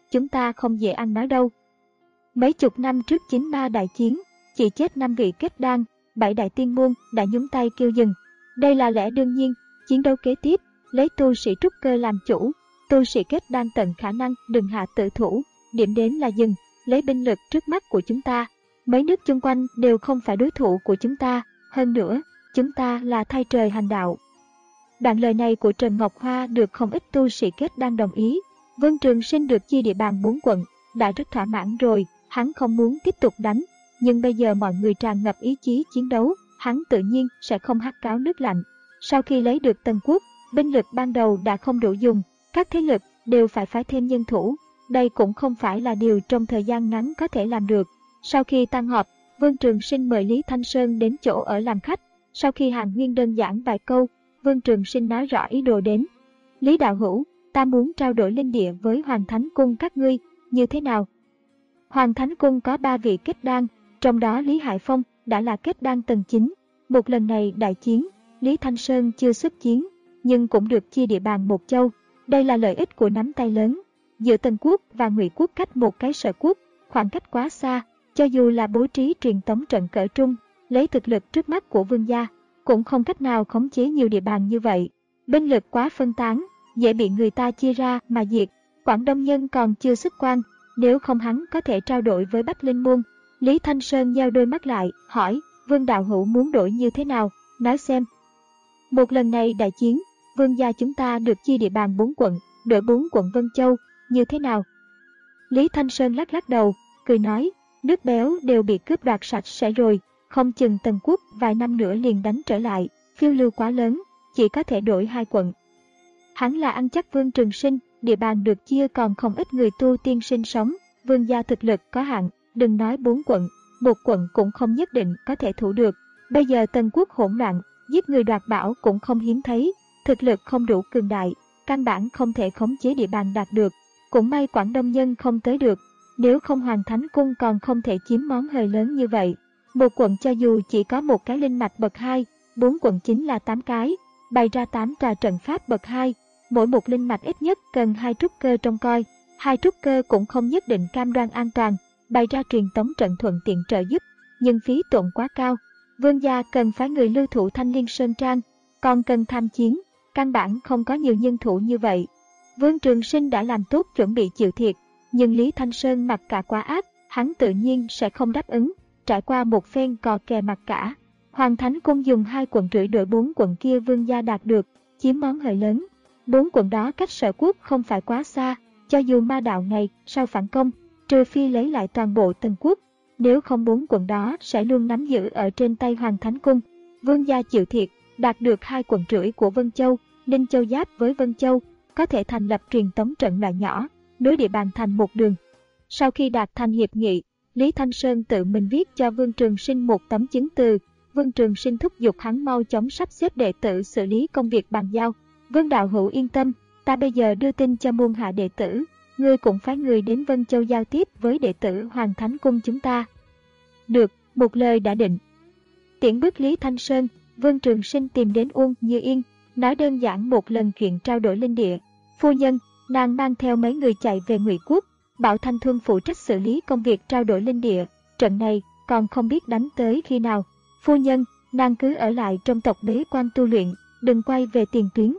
chúng ta không dễ ăn nói đâu. Mấy chục năm trước chính ma đại chiến, chỉ chết năm vị kết đan, bảy đại tiên môn đã nhúng tay kêu dừng. Đây là lẽ đương nhiên. Chiến đấu kế tiếp, lấy tu sĩ trúc cơ làm chủ, tu sĩ kết đan tận khả năng đừng hạ tự thủ, điểm đến là dừng, lấy binh lực trước mắt của chúng ta. Mấy nước chung quanh đều không phải đối thủ của chúng ta, hơn nữa, chúng ta là thay trời hành đạo. Đoạn lời này của Trần Ngọc Hoa được không ít tu sĩ kết đan đồng ý. Vương Trường Sinh được chia địa bàn bốn quận, đã rất thỏa mãn rồi, hắn không muốn tiếp tục đánh. Nhưng bây giờ mọi người tràn ngập ý chí chiến đấu, hắn tự nhiên sẽ không hắt cáo nước lạnh. Sau khi lấy được Tần Quốc, binh lực ban đầu đã không đủ dùng, các thế lực đều phải phái thêm nhân thủ. Đây cũng không phải là điều trong thời gian ngắn có thể làm được. Sau khi tan họp, Vương Trường Sinh mời Lý Thanh Sơn đến chỗ ở làm khách. Sau khi Hàn Nguyên đơn giản vài câu, Vương Trường Sinh nói rõ ý đồ đến. Lý đạo hữu, ta muốn trao đổi linh địa với Hoàng Thánh Cung các ngươi, như thế nào? Hoàng Thánh Cung có ba vị kết đan, trong đó Lý Hải Phong đã là kết đan tầng chín. Một lần này đại chiến, Lý Thanh Sơn chưa xuất chiến, nhưng cũng được chia địa bàn một châu. Đây là lợi ích của nắm tay lớn. Giữa Tần Quốc và Ngụy Quốc cách một cái Sở Quốc, khoảng cách quá xa, cho dù là bố trí truyền tống trận cỡ trung, lấy thực lực trước mắt của vương gia, cũng không cách nào khống chế nhiều địa bàn như vậy. Binh lực quá phân tán, dễ bị người ta chia ra mà diệt. Quảng Đông Nhân còn chưa xuất quan, nếu không hắn có thể trao đổi với Bách Linh Môn. Lý Thanh Sơn nheo đôi mắt lại, hỏi, Vương đạo hữu muốn đổi như thế nào, nói xem. Một lần này đại chiến, vương gia chúng ta được chia địa bàn bốn quận, đổi bốn quận Vân Châu, như thế nào? Lý Thanh Sơn lắc lắc đầu, cười nói, nước béo đều bị cướp đoạt sạch sẽ rồi, không chừng Tần Quốc vài năm nữa liền đánh trở lại, phiêu lưu quá lớn, chỉ có thể đổi hai quận. Hắn là ăn chắc Vương Trường Sinh, địa bàn được chia còn không ít người tu tiên sinh sống, vương gia thực lực có hạn, đừng nói bốn quận, một quận cũng không nhất định có thể thủ được. Bây giờ Tần Quốc hỗn loạn, giết người đoạt bảo cũng không hiếm thấy, thực lực không đủ cường đại, căn bản không thể khống chế địa bàn đạt được. Cũng may Quảng Đông Nhân không tới được, nếu không Hoàng Thánh Cung còn không thể chiếm món hời lớn như vậy. Một quận cho dù chỉ có một cái linh mạch bậc hai, bốn quận chính là tám cái, bày ra tám tòa trận pháp bậc hai, mỗi một linh mạch ít nhất cần hai trúc cơ trông coi, hai trúc cơ cũng không nhất định cam đoan an toàn, bày ra truyền tống trận thuận tiện trợ giúp, nhưng phí tổn quá cao. Vương gia cần phái người lưu thủ Thanh Liên Sơn Trang, còn cần tham chiến, căn bản không có nhiều nhân thủ như vậy. Vương Trường Sinh đã làm tốt chuẩn bị chịu thiệt, nhưng Lý Thanh Sơn mặc cả quá ác, hắn tự nhiên sẽ không đáp ứng. Trải qua một phen cò kè mặc cả, Hoàng Thánh Cung dùng hai quận rưỡi đổi bốn quận kia vương gia đạt được, chiếm món hời lớn. Bốn quận đó cách Sở Quốc không phải quá xa, cho dù ma đạo ngày sau phản công, trừ phi lấy lại toàn bộ Tần Quốc, nếu không bốn quận đó sẽ luôn nắm giữ ở trên tay Hoàng Thánh Cung. Vương gia chịu thiệt, đạt được hai quận rưỡi của Vân Châu, Ninh Châu giáp với Vân Châu, có thể thành lập truyền tống trận loại nhỏ, nối địa bàn thành một đường. Sau khi đạt thành hiệp nghị, Lý Thanh Sơn tự mình viết cho Vương Trường Sinh một tấm chứng từ. Vương Trường Sinh thúc giục hắn mau chóng sắp xếp đệ tử xử lý công việc bàn giao. Vương đạo hữu yên tâm, ta bây giờ đưa tin cho môn hạ đệ tử, ngươi cũng phái người đến Vân Châu giao tiếp với đệ tử Hoàng Thánh Cung chúng ta. Được, một lời đã định. Tiễn bước Lý Thanh Sơn, Vương Trường Sinh tìm đến Uông Như Yên, nói đơn giản một lần chuyện trao đổi linh địa. Phu nhân, nàng mang theo mấy người chạy về Ngụy Quốc, bảo Thanh Thuân phụ trách xử lý công việc trao đổi linh địa, trận này còn không biết đánh tới khi nào. Phu nhân, nàng cứ ở lại trong tộc bế quan tu luyện, đừng quay về tiền tuyến.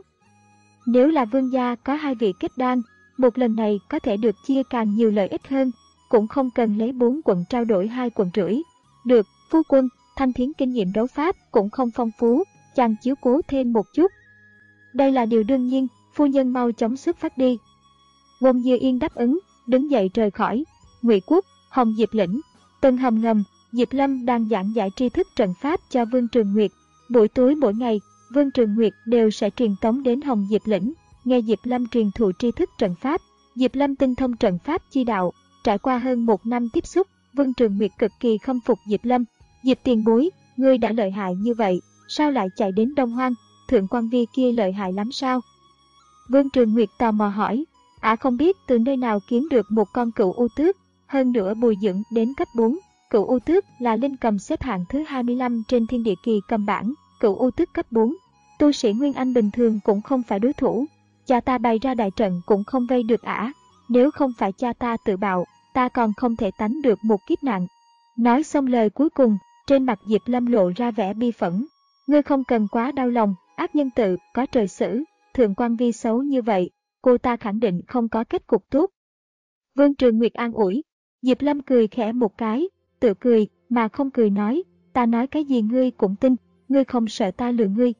Nếu là vương gia có hai vị kết đan, một lần này có thể được chia càng nhiều lợi ích hơn, cũng không cần lấy bốn quận trao đổi hai quận rưỡi. Được, phu quân, Thanh Thiến kinh nghiệm đấu pháp cũng không phong phú, chàng chiếu cố thêm một chút. Đây là điều đương nhiên, phu nhân mau chóng xuất phát đi. Uông Như Yên đáp ứng, đứng dậy rời khỏi. Ngụy Quốc, Hồng Diệp Lĩnh, Tân Hầm Ngầm, Diệp Lâm đang giảng giải tri thức trận pháp cho Vương Trường Nguyệt. Buổi tối mỗi ngày, Vương Trường Nguyệt đều sẽ truyền tống đến Hồng Diệp Lĩnh, nghe Diệp Lâm truyền thụ tri thức trận pháp. Diệp Lâm tinh thông trận pháp chi đạo, trải qua hơn một năm tiếp xúc, Vương Trường Nguyệt cực kỳ khâm phục Diệp Lâm. Diệp tiền bối, ngươi đã lợi hại như vậy, sao lại chạy đến Đông Hoang, Thượng Quan Vi kia lợi hại lắm sao? Vương Trường Nguyệt tò mò hỏi, ả à không biết từ nơi nào kiếm được một con cựu u tước, hơn nữa bồi dưỡng đến cấp bốn. Cựu u tước là linh cầm xếp hạng thứ hai mươi lăm trên thiên địa kỳ cầm bảng, cựu u tước cấp bốn. Tu sĩ Nguyên Anh bình thường cũng không phải đối thủ, cha ta bày ra đại trận cũng không vây được ả. nếu không phải cha ta tự bạo, ta còn không thể tánh được một kiếp nạn. Nói xong lời cuối cùng, trên mặt Diệp Lâm lộ ra vẻ bi phẫn. Ngươi không cần quá đau lòng, ác nhân tự, có trời xử, thượng quan vi xấu như vậy, cô ta khẳng định không có kết cục tốt. Vương Trường Nguyệt an ủi. Diệp Lâm cười khẽ một cái, tự cười, mà không cười nói, ta nói cái gì ngươi cũng tin, ngươi không sợ ta lừa ngươi.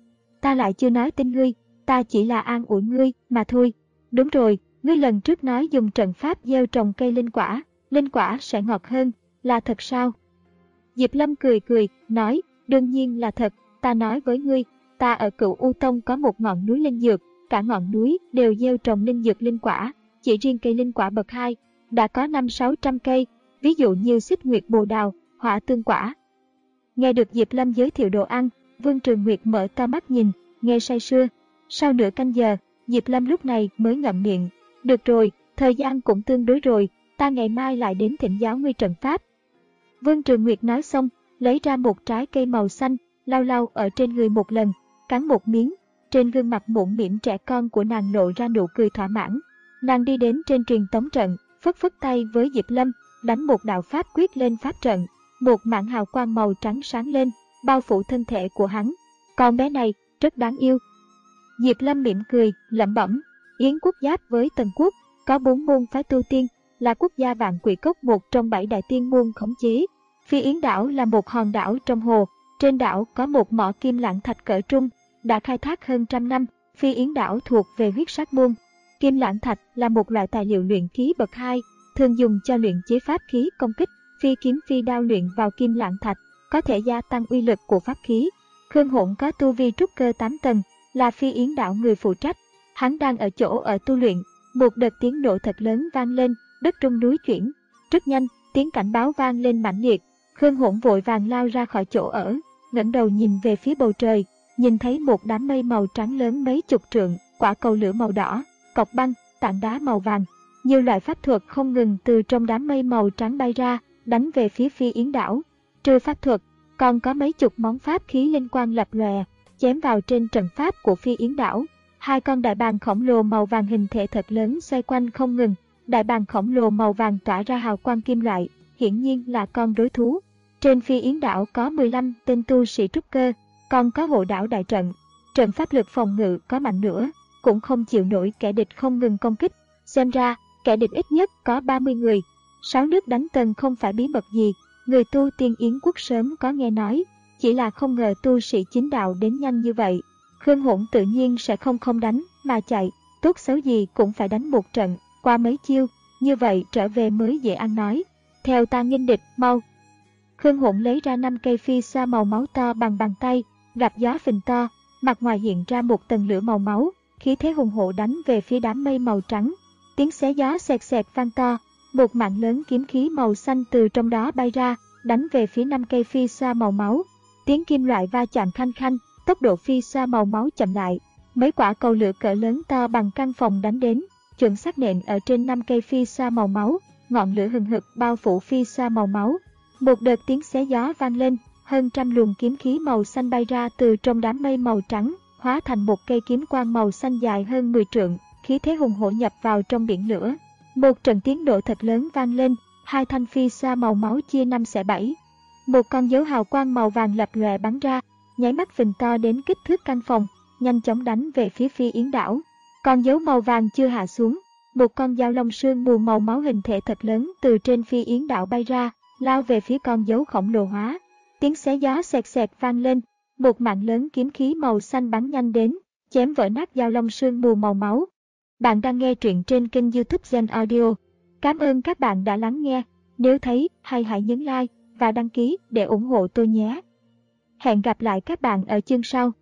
Ta lại chưa nói tin ngươi, ta chỉ là an ủi ngươi, mà thôi. Đúng rồi, ngươi lần trước nói dùng trận pháp gieo trồng cây linh quả, linh quả sẽ ngọt hơn, là thật sao? Diệp Lâm cười cười, nói, đương nhiên là thật, ta nói với ngươi, ta ở Cửu U Tông có một ngọn núi linh dược, cả ngọn núi đều gieo trồng linh dược linh quả, chỉ riêng cây linh quả bậc hai đã có năm sáu trăm cây, ví dụ như xích nguyệt bồ đào, hỏa tương quả. Nghe được Diệp Lâm giới thiệu đồ ăn, Vương Trường Nguyệt mở to mắt nhìn, nghe say sưa. Sau nửa canh giờ, Diệp Lâm lúc này mới ngậm miệng. Được rồi, thời gian cũng tương đối rồi, ta ngày mai lại đến thỉnh giáo ngươi trận pháp. Vương Trường Nguyệt nói xong, lấy ra một trái cây màu xanh, lau lau ở trên người một lần, cắn một miếng. Trên gương mặt mũm mĩm trẻ con của nàng lộ ra nụ cười thỏa mãn. Nàng đi đến trên truyền tống trận, phất phất tay với Diệp Lâm, đánh một đạo pháp quyết lên pháp trận. Một mảng hào quang màu trắng sáng lên, bao phủ thân thể của hắn. Con bé này, rất đáng yêu. Diệp Lâm mỉm cười, lẩm bẩm. Yến quốc giáp với Tần quốc, có bốn môn phái tu tiên, là quốc gia Vạn Quỷ Cốc một trong bảy đại tiên môn khống chế. Phi Yến đảo là một hòn đảo trong hồ, trên đảo có một mỏ kim lãng thạch cỡ trung, đã khai thác hơn trăm năm. Phi Yến đảo thuộc về huyết sát môn. Kim lãng thạch là một loại tài liệu luyện khí bậc hai, thường dùng cho luyện chế pháp khí công kích. Phi kiếm phi đao luyện vào kim lãng thạch, có thể gia tăng uy lực của pháp khí. Khương Hỗn có tu vi trúc cơ tám tầng, là Phi Yến đảo người phụ trách. Hắn đang ở chỗ ở tu luyện, một đợt tiếng nổ thật lớn vang lên, đất rung núi chuyển. Rất nhanh, tiếng cảnh báo vang lên mãnh liệt. Khương Hỗn vội vàng lao ra khỏi chỗ ở, ngẩng đầu nhìn về phía bầu trời, nhìn thấy một đám mây màu trắng lớn mấy chục trượng, quả cầu lửa màu đỏ, cọc băng, tảng đá màu vàng. Nhiều loại pháp thuật không ngừng từ trong đám mây màu trắng bay ra, đánh về phía Phi Yến đảo. Trừ pháp thuật, còn có mấy chục món pháp khí linh quang lập lòe, chém vào trên trận pháp của Phi Yến đảo. Hai con đại bàng khổng lồ màu vàng hình thể thật lớn xoay quanh không ngừng. Đại bàng khổng lồ màu vàng tỏa ra hào quang kim loại, hiển nhiên là con đối thú. Trên Phi Yến đảo có mười lăm tên tu sĩ trúc cơ, còn có hộ đảo đại trận. Trận pháp lực phòng ngự có mạnh nữa, cũng không chịu nổi kẻ địch không ngừng công kích. Xem ra, kẻ địch ít nhất có ba mươi người. Sáu nước đánh Tần không phải bí mật gì, người tu tiên Yến quốc sớm có nghe nói, chỉ là không ngờ tu sĩ chính đạo đến nhanh như vậy. Khương Hỗn tự nhiên sẽ không không đánh mà chạy, tốt xấu gì cũng phải đánh một trận, qua mấy chiêu, như vậy trở về mới dễ ăn nói. Theo ta nghênh địch, mau. Khương Hỗn lấy ra năm cây phi sa màu máu to bằng bàn tay, gặp gió phình to, mặt ngoài hiện ra một tầng lửa màu máu, khí thế hùng hổ đánh về phía đám mây màu trắng. Tiếng xé gió xẹt xẹt vang to, một mạng lớn kiếm khí màu xanh từ trong đó bay ra, đánh về phía năm cây phi sa màu máu. Tiếng kim loại va chạm khanh khanh, tốc độ phi sa màu máu chậm lại. Mấy quả cầu lửa cỡ lớn to bằng căn phòng đánh đến, chuẩn xác nện ở trên năm cây phi sa màu máu, ngọn lửa hừng hực bao phủ phi sa màu máu. Một đợt tiếng xé gió vang lên, hơn trăm luồng kiếm khí màu xanh bay ra từ trong đám mây màu trắng, hóa thành một cây kiếm quang màu xanh dài hơn mười trượng, khí thế hùng hổ nhập vào trong biển lửa. Một trận tiếng nổ thật lớn vang lên, hai thanh phi sa màu máu chia năm xẻ bảy. Một con dấu hào quang màu vàng lập lòe bắn ra, nháy mắt phình to đến kích thước căn phòng, nhanh chóng đánh về phía Phi Yến đảo. Con dấu màu vàng chưa hạ xuống, một con dao long sương mù màu máu hình thể thật lớn từ trên Phi Yến đảo bay ra, lao về phía con dấu khổng lồ hóa. Tiếng xé gió xẹt xẹt vang lên, một mạng lớn kiếm khí màu xanh bắn nhanh đến, chém vỡ nát dao long sương mù màu máu. Bạn đang nghe truyện trên kênh YouTube Gen Audio. Cảm ơn các bạn đã lắng nghe. Nếu thấy hay hãy nhấn like và đăng ký để ủng hộ tôi nhé. Hẹn gặp lại các bạn ở chương sau.